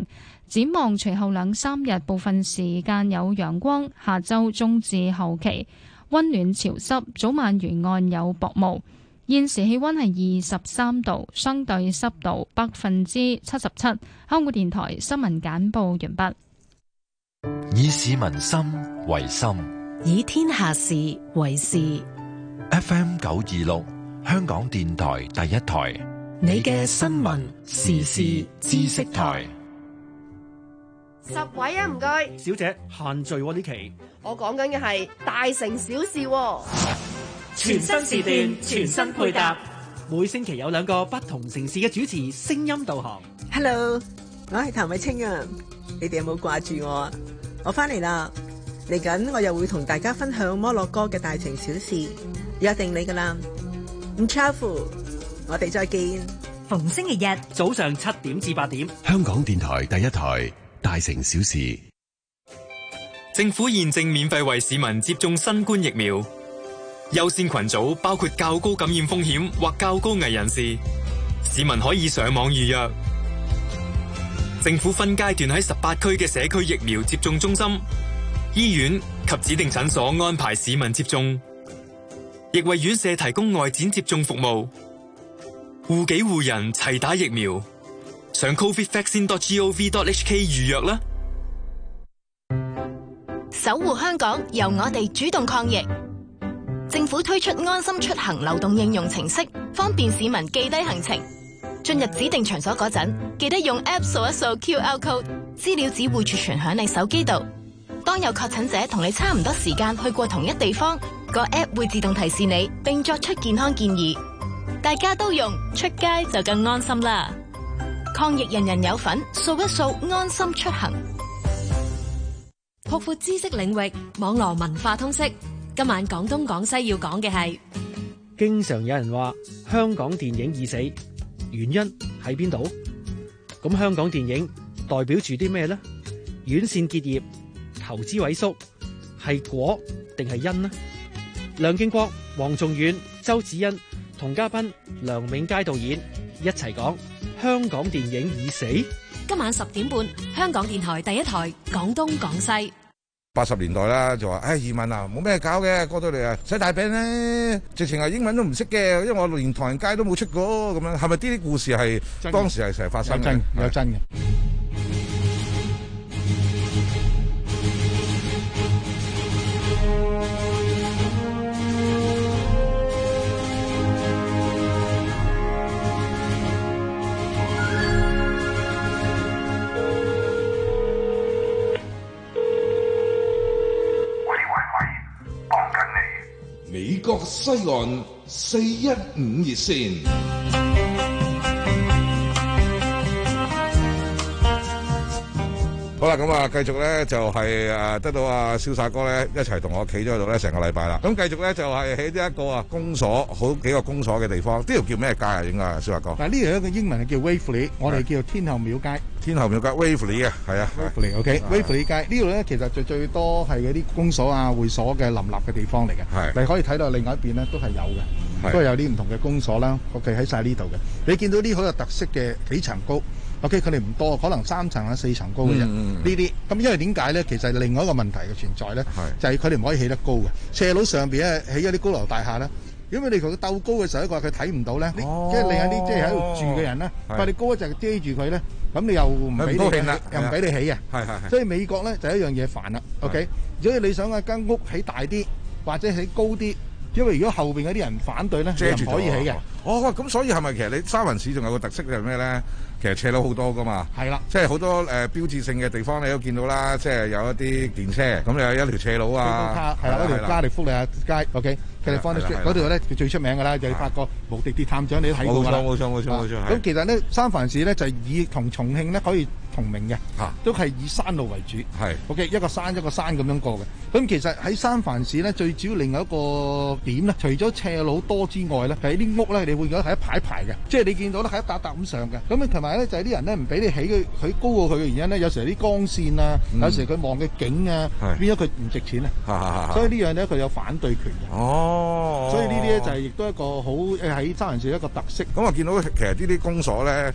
展望隨後兩三日，部分時間有陽光，下週中至後期溫暖潮濕，早晚沿岸有薄霧。現時氣溫係二十三度，相對濕度百分之七十七。香港電台新聞簡報完畢。 以市民心為心， 以天下事為事。 F M 九二六，香港電台第一台， 你嘅新聞時事知識台。 十位啊，唔該。 小姐，限聚喎呢期。 我講緊嘅係大城小事喎。 全新時段，全新配搭，每星期有兩個不同城市嘅主持聲音導航。 Hello，我係譚偉清啊，你哋有冇掛住我啊？我翻嚟啦，嚟緊我又會同大家分享摩洛哥嘅大城小事，約定你噶啦。唔 travel，我哋再見。 逢星期日早上七點至八點， 香港電台第一台大城小事。 政府現正免費為市民接種新冠疫苗。優先群組包括較高感染風險或較高危人士，市民可以上網預約。政府分階段喺十八區嘅社區疫苗接種中心、醫院及指定診所安排市民接種，亦為院舍提供外展接種服務。護己護人齊打疫苗，上 covid vaccine dot gov dot h k 預約啦。 守護香港，由我哋主動抗疫。政府推出安心出行流動應用程式，方便市民記低行程。進入指定場所嗰陣，記得用 App 掃一掃 Q R code， 資料只會儲存響你手機度。當有確診者同你差唔多時間去過同一地方，個 App 會自動提示你，並作出健康建議。大家都用，出街就更安心啦！抗疫人人有份，掃一掃安心出行。 擴闊知識領域，網絡文化通識。今晚廣東廣西要講嘅係， 經常有人話香港電影已死，原因喺邊度？咁香港電影代表住啲咩呢？院線結業、投資萎縮，係果定係因呢？梁敬國、黃仲遠、周子欣同嘉賓梁永佳導演一齊講香港電影已死。 今晚十點半，香港電台第一台廣東廣西。 八十年代啦，就話唉移民啊，冇咩搞嘅，過到嚟啊洗大餅咧，直情係英文都唔識嘅，因為我連唐人街都冇出過咁樣，係咪呢啲故事係當時係成日發生嘅？有真有真嘅。 美國西岸四一五熱線。 好啦，咁啊，繼續咧就係誒得到阿瀟灑哥咧一齊同我企咗喺度咧成個禮拜啦。咁繼續咧就係喺呢一個啊公所，好幾個公所嘅地方。呢條叫咩街啊？應該瀟灑哥。 嗱，呢條一個英文係叫 Waverley， 我哋叫天后廟街。 天后廟街 Waverley 嘅，係啊 ，Waverley，OK，Waverley 街呢度咧其實最最多係嗰啲公所啊、會所嘅林立嘅地方嚟嘅。係，你可以睇到另外一邊咧都係有嘅，都係有啲唔同嘅公所啦。OK 喺晒呢度嘅，你見到啲好有特色嘅幾層高。OK， 佢哋唔多，可能三層啊、四層高嘅啫。呢啲咁，因為點解咧？其實另外一個問題嘅存在咧，就係佢哋唔可以起得高嘅。斜路上邊咧起一啲高樓大廈咧，如果你同佢鬥高嘅時候，一個佢睇唔到咧，即係另一啲即係喺度住嘅人咧，話你高一就遮住佢咧，咁你又唔俾你又唔俾你起嘅。係係。所以美國咧就一樣嘢煩啦。OK，如果你想一間屋起大啲或者起高啲，因為如果後邊嗰啲人反對咧，遮住可以起嘅。 哦，咁所以係咪其實你三藩市仲有個特色係咩咧？其實斜路好多噶嘛， 係啦， 即係好多誒、呃、標誌性嘅地方你都見到啦，即係有一啲電車，咁有一條斜路啊， 係啦，嗰條加利福尼亞街 ，OK， California Street 嗰度咧最出名㗎啦，就係發覺無敵鐵探長你都睇過㗎啦， 冇錯冇錯冇錯冇錯。 咁其實咧三藩市咧就以同重慶咧可以同名嘅，都係以山路為主，係 OK 一個山一個山咁樣過嘅。咁其實喺三藩市咧最主要另外一個點咧，除咗斜路多之外咧，係啲屋咧你會覺得係一排排嘅，即係你見到咧係一笪笪咁上嘅。咁同埋咧就係啲人咧唔俾你起佢佢高過佢嘅原因咧，有時啲光線啊，嗯、有時佢望嘅景啊，變咗佢唔值錢啊，所以呢樣咧佢有反對權嘅。哦，所以呢啲咧就係亦都一個好喺三藩市一個特色。 咁我見到其實呢啲公所咧。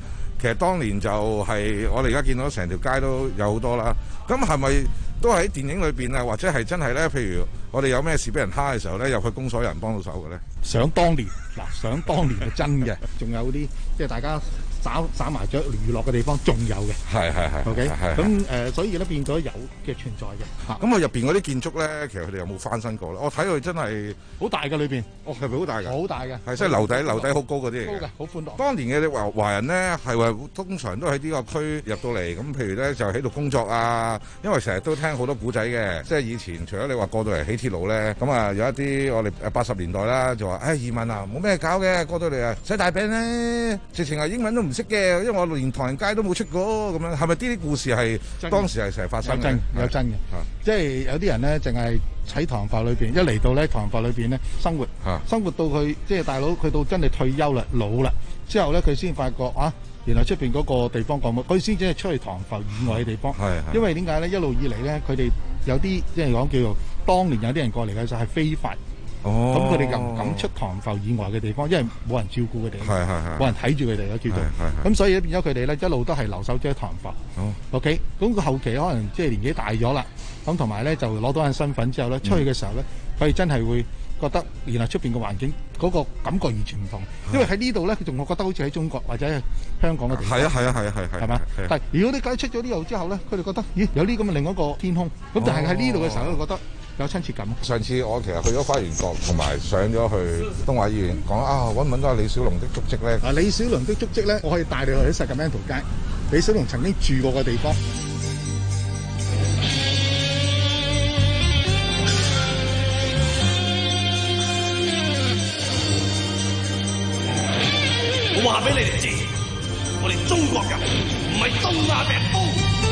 其實當年就係我哋而家見到成條街都有好多啦。咁係咪都喺電影裏邊啊？或者係真係咧？譬如我哋有咩事俾人蝦嘅時候咧，入去公所有人幫到手嘅咧？ 想當年嗱，想當年係真嘅，仲有啲即係大家耍耍麻雀娛樂嘅地方仲有嘅。 係係係。 OK， 係咁誒，所以咧變咗有嘅存在嘅。嚇， 咁佢入邊嗰啲建築咧，其實佢哋有冇翻新過咧？我睇佢真係好大嘅裏邊。 哦，係咪好大㗎？ 好大嘅。 係即係樓底樓底好高嗰啲嚟嘅。 高嘅，好寬敞。 當年嘅華華人咧係話通常都喺呢個區入到嚟，咁譬如咧就喺度工作啊，因為成日都聽好多古仔嘅，即係以前除咗你話過到嚟起鐵路咧，咁啊有一啲我哋誒八十年代啦就話，唉、哎、移民啊冇咩搞嘅，過到嚟啊洗大餅咧，直情係英文都唔識嘅，因為我連唐人街都冇出過咁樣，係咪呢啲故事係當時係成日發生嘅？ 有真有真嘅，即係有啲人咧淨係喺唐人埠裏邊，一嚟到咧唐人埠裏邊咧生活，生活到佢即係大佬佢到真係退休啦老啦之後咧，佢先發覺啊，原來出邊嗰個地方講乜，佢先至係出去唐人埠以外嘅地方。因為點解咧？一路以嚟咧，佢哋有啲即係講叫做當年有啲人過嚟嘅就係非法。哦，咁佢哋又唔敢出唐人埠以外嘅地方，因為冇人照顧佢哋， 係係係， 冇人睇住佢哋咯，叫做。咁所以咧變咗佢哋咧一路都係留守喺唐人埠。哦 OK，咁佢後期可能即係年紀大咗啦，咁同埋咧就攞到份身份之後咧，出去嘅時候咧，佢哋真係會覺得原來出邊嘅環境嗰個感覺完全唔同，因為喺呢度咧，佢仲會覺得好似喺中國或者香港嘅地方。 係啊係啊係啊係係。 係嘛？但係如果你解出咗呢度之後咧，佢哋覺得咦有呢咁嘅另一個天空，咁但係喺呢度嘅時候咧，覺得有親切感。 上次我其實去咗花園閣，同埋上咗去東華醫院，講啊揾唔揾到李小龍的足跡咧？ 啊，李小龍的足跡咧，我可以帶你去喺Sacramento街，李小龍曾經住過嘅地方。 我話俾你哋知，我哋中國人唔係東亞病夫。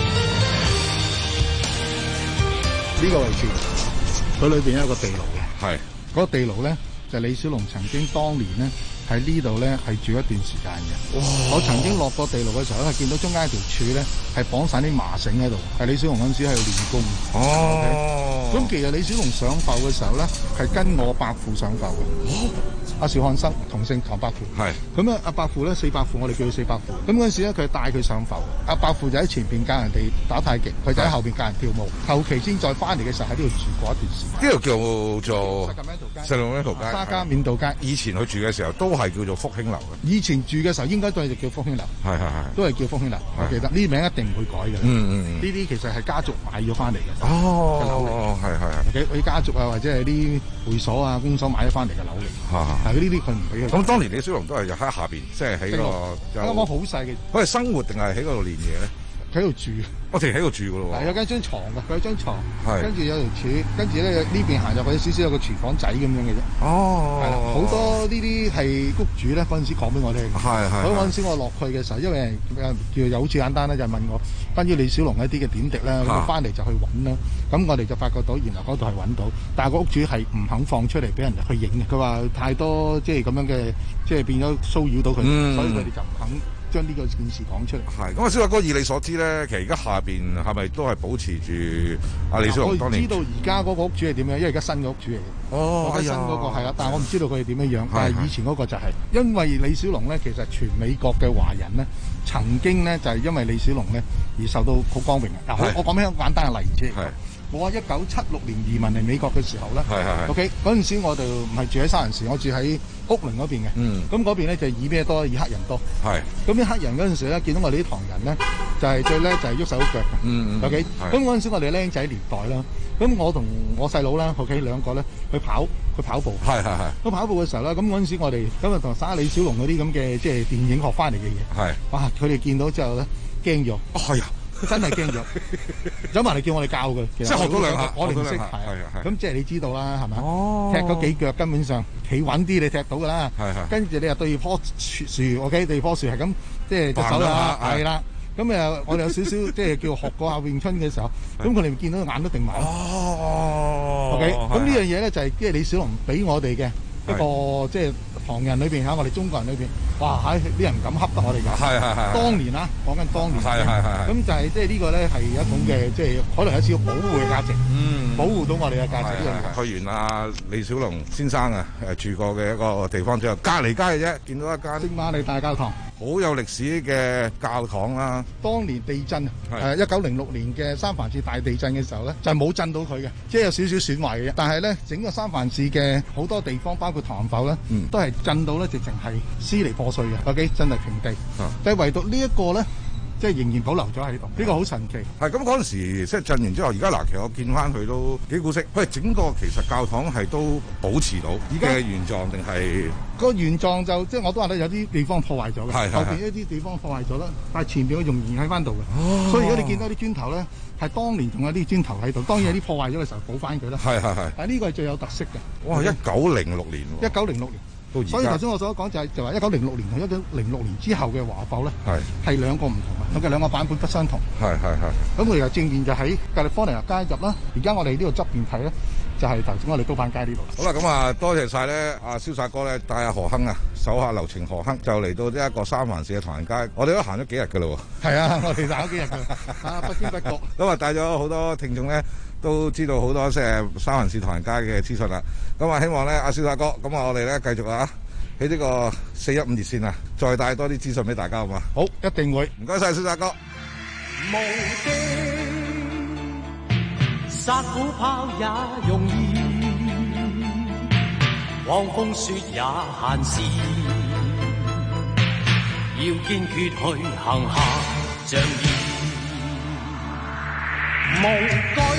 呢個位置，佢裏邊有一個地牢嘅。 係。 嗰個地牢咧，就係李小龍曾經當年咧喺呢度咧係住一段時間嘅。我曾經落過地牢嘅時候咧，見到中間一條柱咧係綁晒啲麻繩喺度，係李小龍嗰陣時喺度練功。哦。咁、okay? 其實李小龍上埠嘅時候咧，係跟我伯父上埠嘅。阿邵漢生同姓唐伯父，係咁啊！阿伯父咧四伯父，我哋叫佢四伯父。咁嗰陣時咧，佢帶佢上埠。阿伯父就喺前邊教人哋打太極，佢就喺後邊教人跳舞。後期先再翻嚟嘅時候喺呢度住過一段時間。 呢度叫做石龍灣道街、 沙加緬道街。 以前佢住嘅時候都係叫做福興樓嘅。 以前住嘅時候應該都係叫福興樓。係係係，都係叫福興樓。我記得呢名一定唔會改嘅。嗯嗯嗯。呢啲其實係家族買咗翻嚟嘅。哦哦，係係係。佢家族啊，或者係啲會所啊、公所買咗翻嚟嘅樓嚟。嚇。呢啲佢唔俾佢。咁當年李小龍都係喺下邊，即係喺個啱啱好細嘅。 佢係生活定係喺嗰度練嘢咧？ 喺度住。我哋喺度住噶咯喎。 係有間張床㗎，佢有張床，跟住有條柱，跟住咧呢邊行入去少少有個廚房仔咁樣嘅啫。哦。係啦，好多呢啲係屋主咧嗰陣時講俾我聽。係係。咁嗰陣時我落去嘅時候，因為叫又好似簡單咧，就問我關於李小龍一啲嘅點滴啦，咁翻嚟就去揾啦。咁我哋就發覺到原來嗰度係揾到，但係個屋主係唔肯放出嚟俾人哋去影嘅。佢話太多即係咁樣嘅，即係變咗騷擾到佢，嗯、所以佢哋就唔肯將呢個件事講出嚟。係咁啊，蕭伯哥，以你所知咧，其實而家下邊係咪都係保持住阿李小龍當年？我知道而家嗰個屋主係點樣，因為而家新嘅屋主嚟嘅。哦，新嗰個係啦，但係我唔知道佢係點樣樣。但係以前嗰個就係、是，因為李小龍咧，其實全美國嘅華人咧，曾經咧就係、是、因為李小龍咧而受到好光榮嘅。嗱，我我講俾一個簡單嘅例子。係。我一九七六年移民嚟美國嘅時候咧，係係係 OK 嗰陣時我哋唔係住喺沙蘭士，我住喺屋崙嗰邊嘅。嗯，咁嗰邊咧就以咩多？以黑人多。係。咁啲黑人嗰陣時咧，見到我哋啲唐人咧，就係、是、最叻就係喐手喐腳嘅。嗯 OK。咁嗰陣時我哋僆仔年代啦，咁我同我細佬啦 ，OK 兩個咧去跑去跑步。係係係。咁跑步嘅時候咧，咁嗰陣時我哋咁啊同耍李小龍嗰啲咁嘅即係電影學翻嚟嘅嘢。係。哇！佢哋見到之後咧驚咗。係啊。真係驚咗，走埋嚟叫我哋教嘅，其實即係學咗兩下，我哋唔識，係係。咁即係你知道啦，係咪？哦，踢嗰幾腳根本上企穩啲，你踢到㗎啦。係係。跟住你又對棵樹，OK，對棵樹係咁，即係隻手啦，係啦。咁誒，我哋有少少即係叫學過下詠春嘅時候，咁佢哋見到眼都定埋。哦。OK，咁呢樣嘢咧就係即係李小龍俾我哋嘅一個即係唐人裏邊嚇，我哋中國人裏邊。哇！喺啲人唔敢恰得我哋㗎，係係係。當年啊，講緊當年，係係係。咁就係即係呢個咧係一種嘅即係可能有少少保護嘅價值，嗯，保護到我哋嘅價值呢樣嘢。去完阿李小龍先生啊誒住過嘅一個地方之後，隔離街嘅啫，見到一間星馬利大教堂。 好有歷史嘅教堂啦。 當年地震誒一九零六年嘅三藩市大地震嘅時候咧，就冇震到佢嘅，即係有少少損壞嘅。但係咧，整個三藩市嘅好多地方，包括唐埠咧，嗯、都係震到咧，直情係支離破碎嘅。OK， 真係平地。啊、但係唯獨呢一個咧，即係仍然保留咗喺度，呢、呢個好神奇。 係咁嗰陣時，即係震完之後，而家嗱，其實我見翻佢都幾古色。佢整個其實教堂係都保持到嘅原狀定係？ 個原狀就即係我都話咧，有啲地方破壞咗嘅， 係係係後邊一啲地方破壞咗啦，但係前邊我仍然喺翻度嘅。哦、所以如果你見到啲磚頭咧，係當年仲有啲磚頭喺度，當然有啲破壞咗嘅時候補翻佢啦。係係係。但係呢個係最有特色嘅。 哇！一九零六年喎。一九零六年。 所以頭先我所講就係就話一九零六年同一九零六年之後嘅華埠咧，係係兩個唔同啊，佢嘅兩個版本不相同。係係係。咁佢由正面就喺加利福尼亞街入啦，而家我哋呢度側邊睇咧，就係頭先我哋都板街呢度。 好啦，咁啊多謝晒咧，阿瀟灑哥咧帶阿何亨啊，手下留情何亨就嚟到呢一個三藩市嘅唐人街，我哋都行咗幾日㗎啦喎。係啊，我哋行咗幾日㗎，啊不經不覺。咁啊帶咗好多聽眾咧。都知道好多即係三藩市唐人街嘅資訊啦，咁啊希望咧阿瀟灑哥，咁啊我哋咧繼續啊喺呢個四一五熱線啊，再帶多啲資訊俾大家好嘛？ 好，一定會， 唔該晒瀟灑哥。 無敵殺虎豹也容易，狂風雪也閒事，要堅決去行下仗義。無懼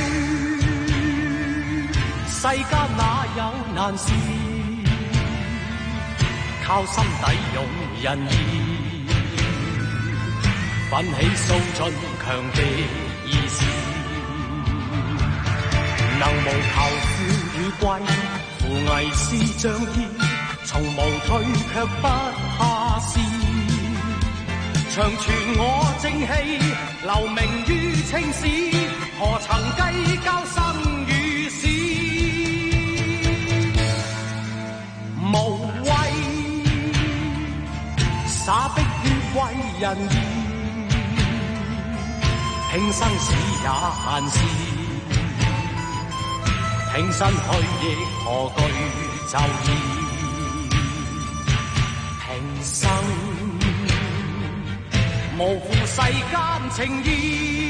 世間哪有難事，靠心底勇仁義，奮起掃盡強敵意志，能無求富與貴，扶危是仗義，從無退卻不怕事，長存我正氣，留名於青史，何曾計較生與死，無畏灑碧血為人義，拼生死也閒事，挺身去亦何懼就義，平生無負世間情義。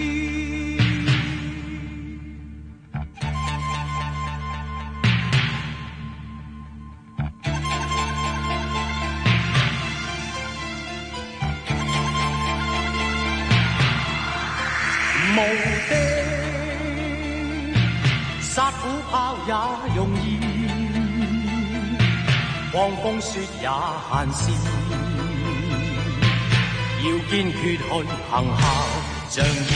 無敵殺虎豹也容易，狂風雪也閒事，要堅決去行孝仗義，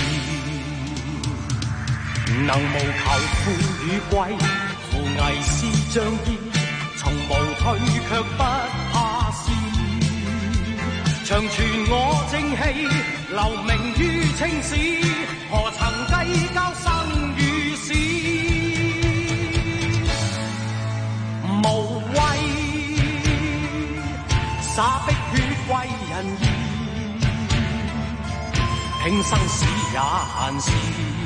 能無求富與貴，扶危是仗義，從無退卻不怕事，長存我正氣，留名於青史，何曾計較生與死，無畏灑碧血為人義，拼生死也閒事，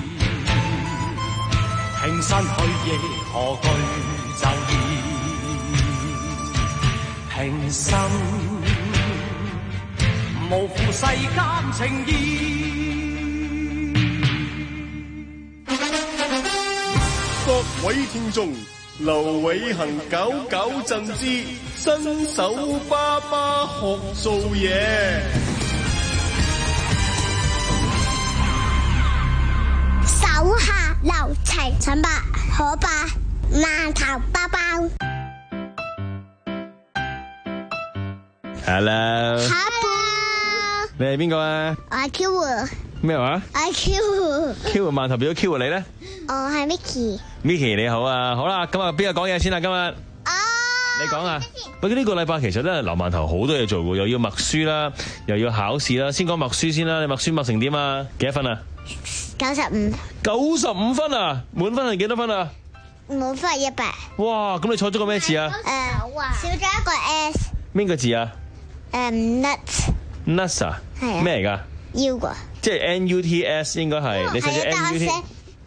挺身去亦何懼就義，平生無負世間情義。 各位聽眾，劉偉恒搞搞震之新手爸爸學做嘢。 手下留情，陳伯可伯饅頭包包。 Hello。 Hello。 你係邊個啊？ 我係 Q 啊。 咩話？ 我係 Q。 Q 饅頭變咗 Q 你咧？ 我係 Mickey。 Mickey 你好啊，好啦，咁啊邊個講嘢先啦？今日啊， 你講啊。不過呢個禮拜其實咧，劉饅頭好多嘢做嘅，又要默書啦，又要考試啦。先講默書先啦，你默書默成點啊？幾多分啊？ 九十五。九十五分啊？滿分係幾多分啊？ 滿分係一百。 哇！咁你錯咗個咩字啊？ 誒，少咗一個 S。 邊個字啊？ 誒 ，nuts。 nuts 啊？ 係啊。 咩嚟㗎？ 腰個。 即係 N U T S 應該係，你寫咗 N U T。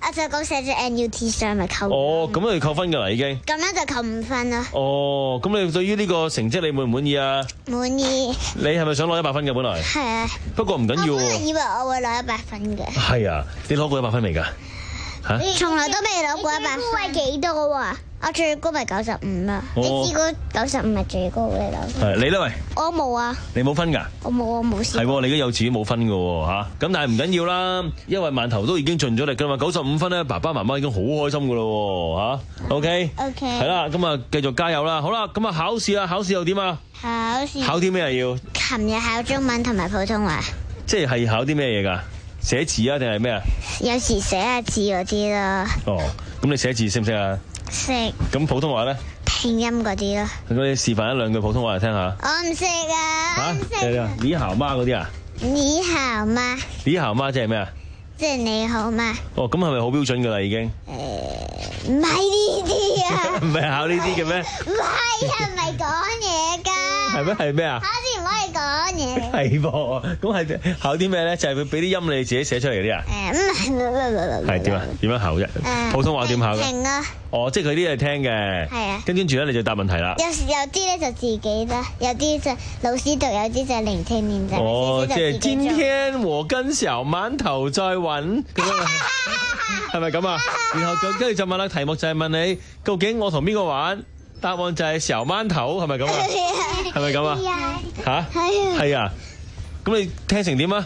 我就講寫咗 N U T 上咪扣。 哦，咁你扣分㗎啦已經。 咁樣就扣五分啦。 哦，咁你對於呢個成績你滿唔滿意啊？ 滿意。 你係咪想攞一百分嘅本來？ 係啊。 不過唔緊要我本來喎。 以為我會攞一百分嘅。 係啊，你攞過一百分未㗎？嚇？ 從來都未攞過一百分。係幾多啊？我最高咪九十五啦。 哦你試過九十五係最高嘅攞？ 係你咧喂？ 我冇啊。 你冇分㗎？ 我冇，我冇試。 係喎，你而家幼稚園冇分㗎喎嚇。咁但係唔緊要啦，因為饅頭都已經盡咗力㗎嘛，九十五分咧，爸爸媽媽已經好開心㗎咯喎嚇。OK。OK。係啦，咁啊繼續加油啦。好啦，咁啊考試啊，考試又點啊？ 考試。 考啲咩啊要？ 琴日考中文同埋普通話。 即係係考啲咩嘢㗎？寫字啊定係咩啊？ 有時寫下字嗰啲咯。 哦，咁你寫字識唔識啊？ 識。 咁普通話咧？ 拼音嗰啲咯。 咁你示範一兩句普通話嚟聽下。 我唔識啊。 嚇？ 唔識啊。 你好嗎嗰啲啊？ 你好嗎？ 你好嗎即係咩啊？ 即係你好嗎？ 哦，咁係咪好標準㗎啦已經？ 誒，唔係呢啲啊。 唔係考呢啲嘅咩？ 唔係啊，唔係講嘢㗎。 係咩？係咩啊？ 考試唔可以講嘢。 係噃，咁係考啲咩咧？就係會俾啲音你自己寫出嚟嗰啲啊？ 誒，唔係。 係點啊？點樣考啫？普通話點考嘅？ 聽啊。 哦，即係佢啲係聽嘅。 係啊。 跟跟住咧，你就答問題啦。 有時有啲咧就自己啦，有啲就老師讀，有啲就聆聽練習。 哦，即係今天我跟小饅頭再揾咁樣，係咪咁啊？然後跟住就問啦，題目就係問你究竟我同邊個玩？答案就係小饅頭，係咪咁啊？係咪咁啊？嚇？係啊。咁你聽成點啊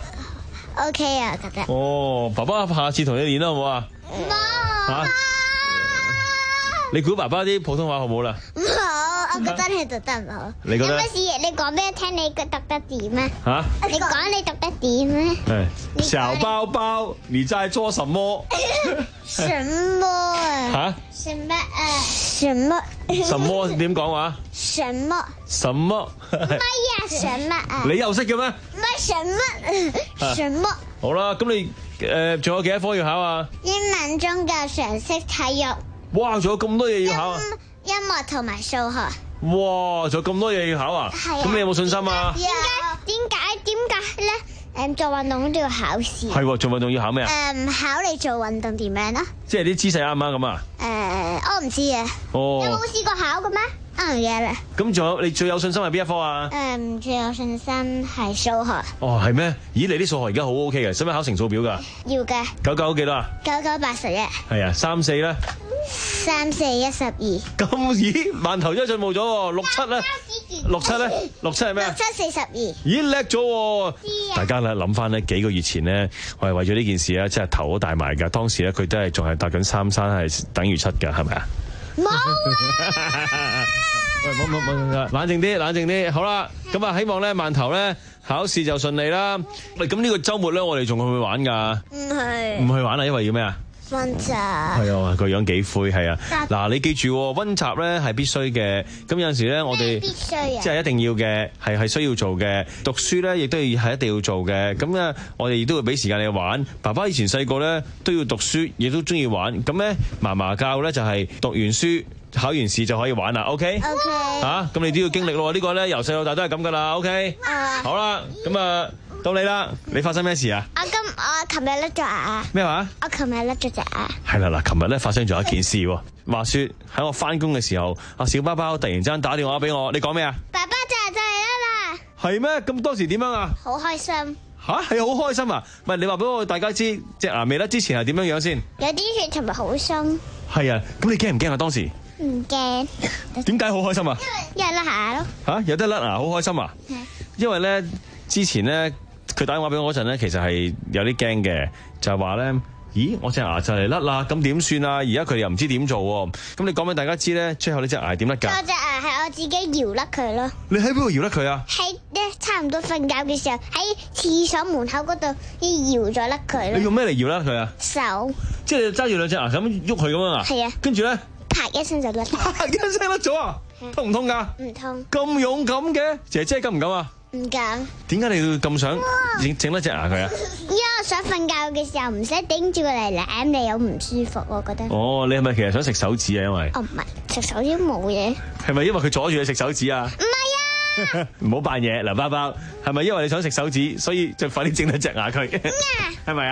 ？OK 啊，覺得。 哦，爸爸下次同你練啦，好唔好啊？ 冇。 嚇？你估爸爸啲普通話好唔好啦？ 唔好，我覺得你讀得唔好。 你覺得？ 有乜事？你講俾我聽，你讀得點啊？ 嚇？ 你講你讀得點啊？ 係。小包包，你在做什麼？ 什麼啊？ 嚇？ 什麼啊？什麼？ 什麼點講話？ 什麼？ 什麼？ 乜呀？什麼啊？ 你又識嘅咩？ 唔係什麼？什麼？ 好啦，咁你誒仲有幾多科要考啊？ 英文、宗教、常識、體育。 哇！仲有咁多嘢要考啊！ 音樂同埋數學。 哇！仲有咁多嘢要考啊！ 係啊。 咁你有冇信心啊？ 點解？點解？點解咧？誒，做運動都要考試。 係喎，做運動要考咩啊？ 誒，考你做運動點樣啊？ 即係啲姿勢啱唔啱咁啊？ 誒，我唔知啊。 哦。 有冇試過考嘅咩？啱嘅啦。 咁仲有你最有信心係邊一科啊？ 誒，最有信心係數學。 哦，係咩？咦，你啲數學而家好 OK 嘅，使唔使考乘數表㗎？ 要嘅。 九九幾多啊？ 九九八十一。 係啊，三四咧？ 三四一十二。 咁咦，饅頭真係進步咗喎，六七咧？六七咧？六七係咩？ 六七四十二。 咦，叻咗喎！大家咧諗翻呢幾個月前呢，我係為咗呢件事咧，真係頭都大埋㗎。當時咧佢都係仲係搭緊三三係等於七㗎，係咪啊？ 冇啊！ 喂，冇冇冇，冷靜啲，冷靜啲。好啦，咁啊，希望咧饅頭咧考試就順利啦。喂，咁呢個週末咧，我哋仲去唔去玩㗎？ 唔去。 唔去玩啊，因為要咩啊？ 溫習係啊，個樣幾灰係啊。嗱，你記住溫習咧係必須嘅。咁有陣時咧，我哋必須啊， 即係一定要嘅，係係需要做嘅。讀書咧亦都係係一定要做嘅。咁咧，我哋亦都會俾時間你玩。爸爸以前細個咧都要讀書，亦都中意玩。咁咧，嫲嫲教咧就係讀完書。考完試就可以玩啦 ，OK？OK。嚇，咁你都要經歷咯，呢個咧由細到大都係咁噶啦 ，OK？好啦，咁啊到你啦，你發生咩事啊？ 我今我琴日甩咗牙。 咩話？ 我琴日甩咗隻牙。 係啦，嗱，琴日咧發生咗一件事喎。話説喺我翻工嘅時候，阿小包包突然之間打電話俾我，你講咩啊？ 爸爸就就嚟甩啦。 係咩？咁當時點樣啊？ 好開心。 吓？係好開心啊！唔係你話俾我大家知隻牙未甩之前係點樣樣先？ 有啲血同埋好鬆。 係啊，咁你驚唔驚啊？當時？ 唔驚。 點解好開心啊？ 因為甩牙咯。 嚇，有得甩牙好開心啊！因為咧之前咧佢打電話俾我嗰陣咧，其實係有啲驚嘅，就係話咧，咦，我隻牙就嚟甩啦，咁點算啊？而家佢哋又唔知點做喎。咁你講俾大家知咧，最後呢隻牙係點甩㗎？ 我隻牙係我自己搖甩佢咯。 你喺邊度搖甩佢啊？ 喺咧差唔多瞓覺嘅時候，喺廁所門口嗰度要搖咗甩佢咯。 你用咩嚟搖甩佢啊？ 手。 即係你揸住兩隻牙咁喐佢咁樣啊？ 係啊。跟住咧？ 啪一聲就甩。 啪一聲甩咗啊！痛唔痛㗎？ 唔痛。 咁勇敢嘅姐姐敢唔敢啊？ 唔敢。 點解你要咁想整整甩隻牙佢啊？ 因為我想瞓覺嘅時候唔使頂住佢嚟攬你，又唔舒服，我覺得。 哦，你係咪其實想食手指啊？因為哦唔係，食手指冇嘢。 係咪因為佢阻住你食手指啊？ 唔係啊！ 唔好扮嘢，嗱，包包係咪因為你想食手指，所以就快啲整甩隻牙佢？係咪啊？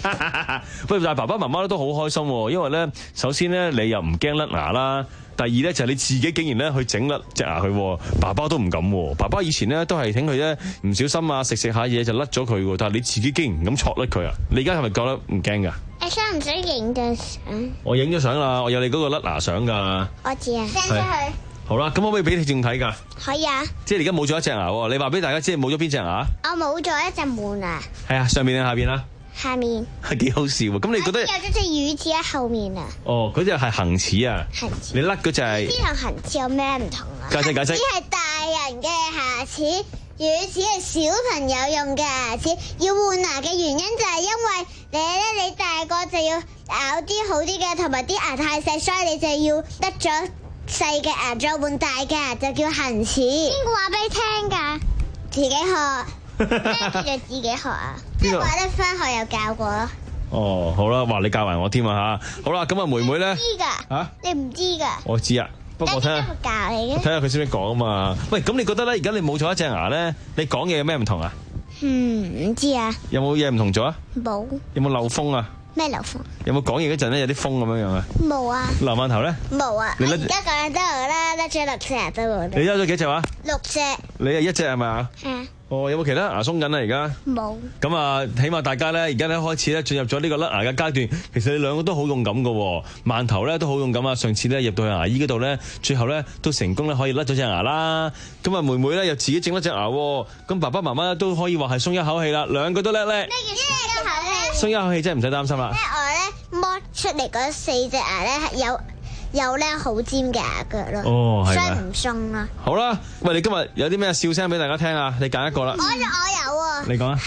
喂，但係爸爸媽媽咧都好開心喎，因為咧首先咧你又唔驚甩牙啦。第二咧就係你自己竟然咧去整甩隻牙佢，爸爸都唔敢喎。爸爸以前咧都係挺佢咧唔小心啊食食下嘢就甩咗佢喎，但係你自己竟然唔敢戳甩佢啊！你而家係咪覺得唔驚㗎？ 你想唔想影張相？ 我影咗相啦，我有你嗰個甩牙相㗎。 我知啊 ，send 出去。 好啦，咁可唔可以俾你仲睇㗎？ 可以啊。即係你而家冇咗一隻牙喎，你話俾大家知冇咗邊隻牙？ 我冇咗一隻門牙。係啊，上面定下邊啊？ 下面。係幾好笑喎！咁你覺得？ 有咗隻乳齒喺後面啊。 哦，嗰隻係恆齒啊。恆齒。你甩嗰隻係？ 呢同恆齒有咩唔同啊？ 解釋解釋。 呢係大人嘅牙齒，乳齒係小朋友用嘅牙齒。要換牙嘅原因就係因為你咧，你大個就要咬啲好啲嘅，同埋啲牙太細，所以你就要甩咗細嘅牙，再換大嘅牙，就叫恆齒。邊個話俾你聽㗎？自己學。咩叫做自己學啊？即係話咧，返學有教過咯。 哦，好啦，話你教埋我添啊吓。好啦，咁啊妹妹咧， 知㗎嚇，你唔知㗎？ 我知啊，不過我睇下教你嘅， 睇下佢識唔識講啊嘛。喂，咁你覺得咧，而家你冇咗一隻牙咧，你講嘢有咩唔同啊？ 嗯，唔知啊。 有冇嘢唔同咗啊？ 冇。 有冇漏風啊？ 咩漏風？ 有冇講嘢嗰陣咧有啲風咁樣樣啊？ 冇啊。 流饅頭咧？ 冇啊。 你而家講緊得我啦，甩咗六隻牙都冇。 你甩咗幾隻話？ 六隻。 你係一隻係咪啊？ 係。 哦，有冇其他牙鬆緊啊？而家冇。 咁啊，起碼大家咧，而家咧開始咧進入咗呢個甩牙嘅階段。其實你兩個都好勇敢噶，饅頭咧都好勇敢啊！上次咧入到去牙醫嗰度咧，最後咧都成功咧可以甩咗隻牙啦。咁啊，妹妹咧又自己整咗隻牙，咁爸爸媽媽都可以話係鬆一口氣啦，兩個都叻叻。 咩叫鬆一口氣？ 鬆一口氣真係唔使擔心啦。 咧我咧剝出嚟嗰四隻牙咧係有。有咧好尖嘅牙腳咯， 哦，係所以唔鬆啦。 好啦，喂，你今日有啲咩笑聲俾大家聽啊？你揀一個啦。 我我有啊。 你講啊。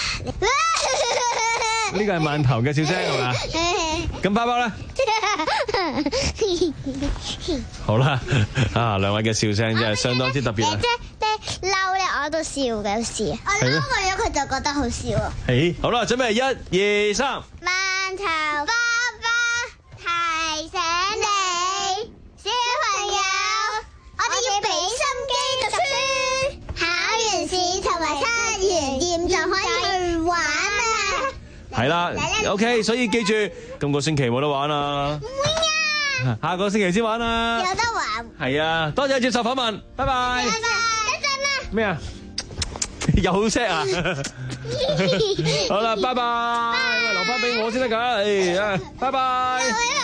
呢個係饅頭嘅笑聲係嘛？咁包包咧？好啦，啊，兩位嘅笑聲真係相當之特別啊！ 即係嬲咧，我都笑嘅事。我嬲過咗佢就覺得好笑啊。 誒，好啦，準備一、二、三。 饅頭爸爸提醒你。小朋友，我哋要俾心機讀書，考完試同埋測完驗就可以去玩啦。 係啦 ，OK， 所以記住，今個星期冇得玩啦。唔會啊，下個星期先玩啦。 有得玩。係啊，多謝接受訪問，拜拜。 拜拜，一陣啦。 咩啊？有聲啊！好啦，拜拜。留翻俾我先得㗎，哎啊，拜拜。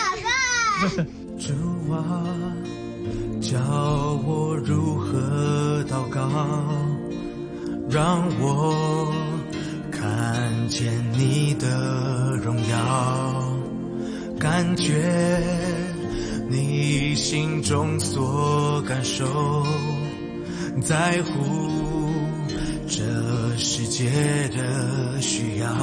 主啊，教我如何禱告，讓我看見你的榮耀，感覺你心中所感受，在乎這世界的需要。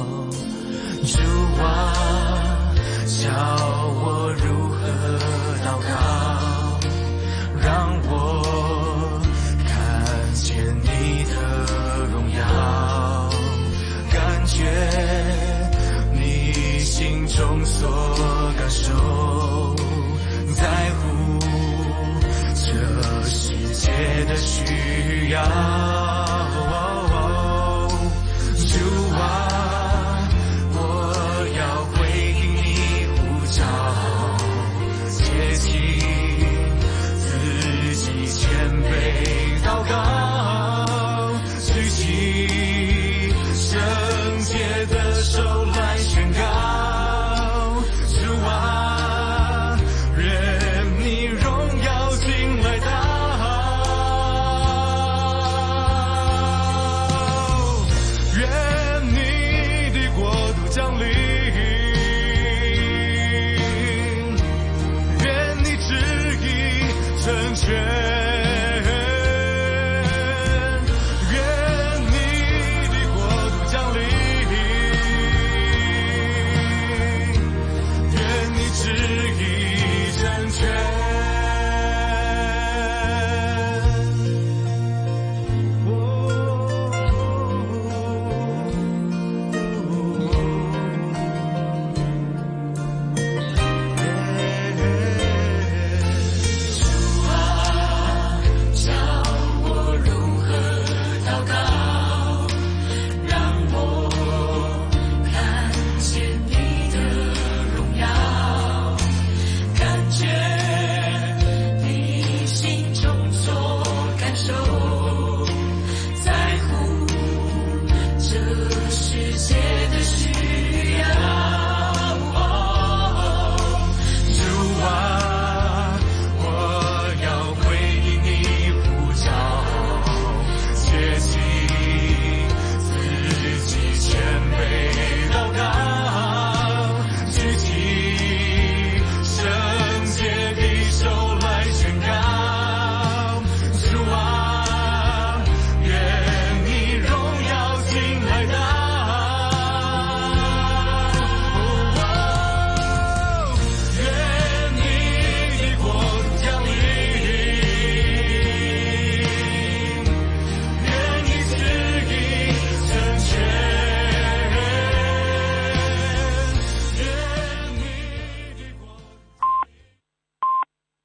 主啊，教我如何禱告，讓我看見你的榮耀，感覺你心中所感受，在乎這世界的需要。主啊，我要回應你呼召，竭盡自己謙卑禱告，舉起聖潔的手來宣告，主啊，願你榮耀進來到，願你的國度降臨，願你旨意成全。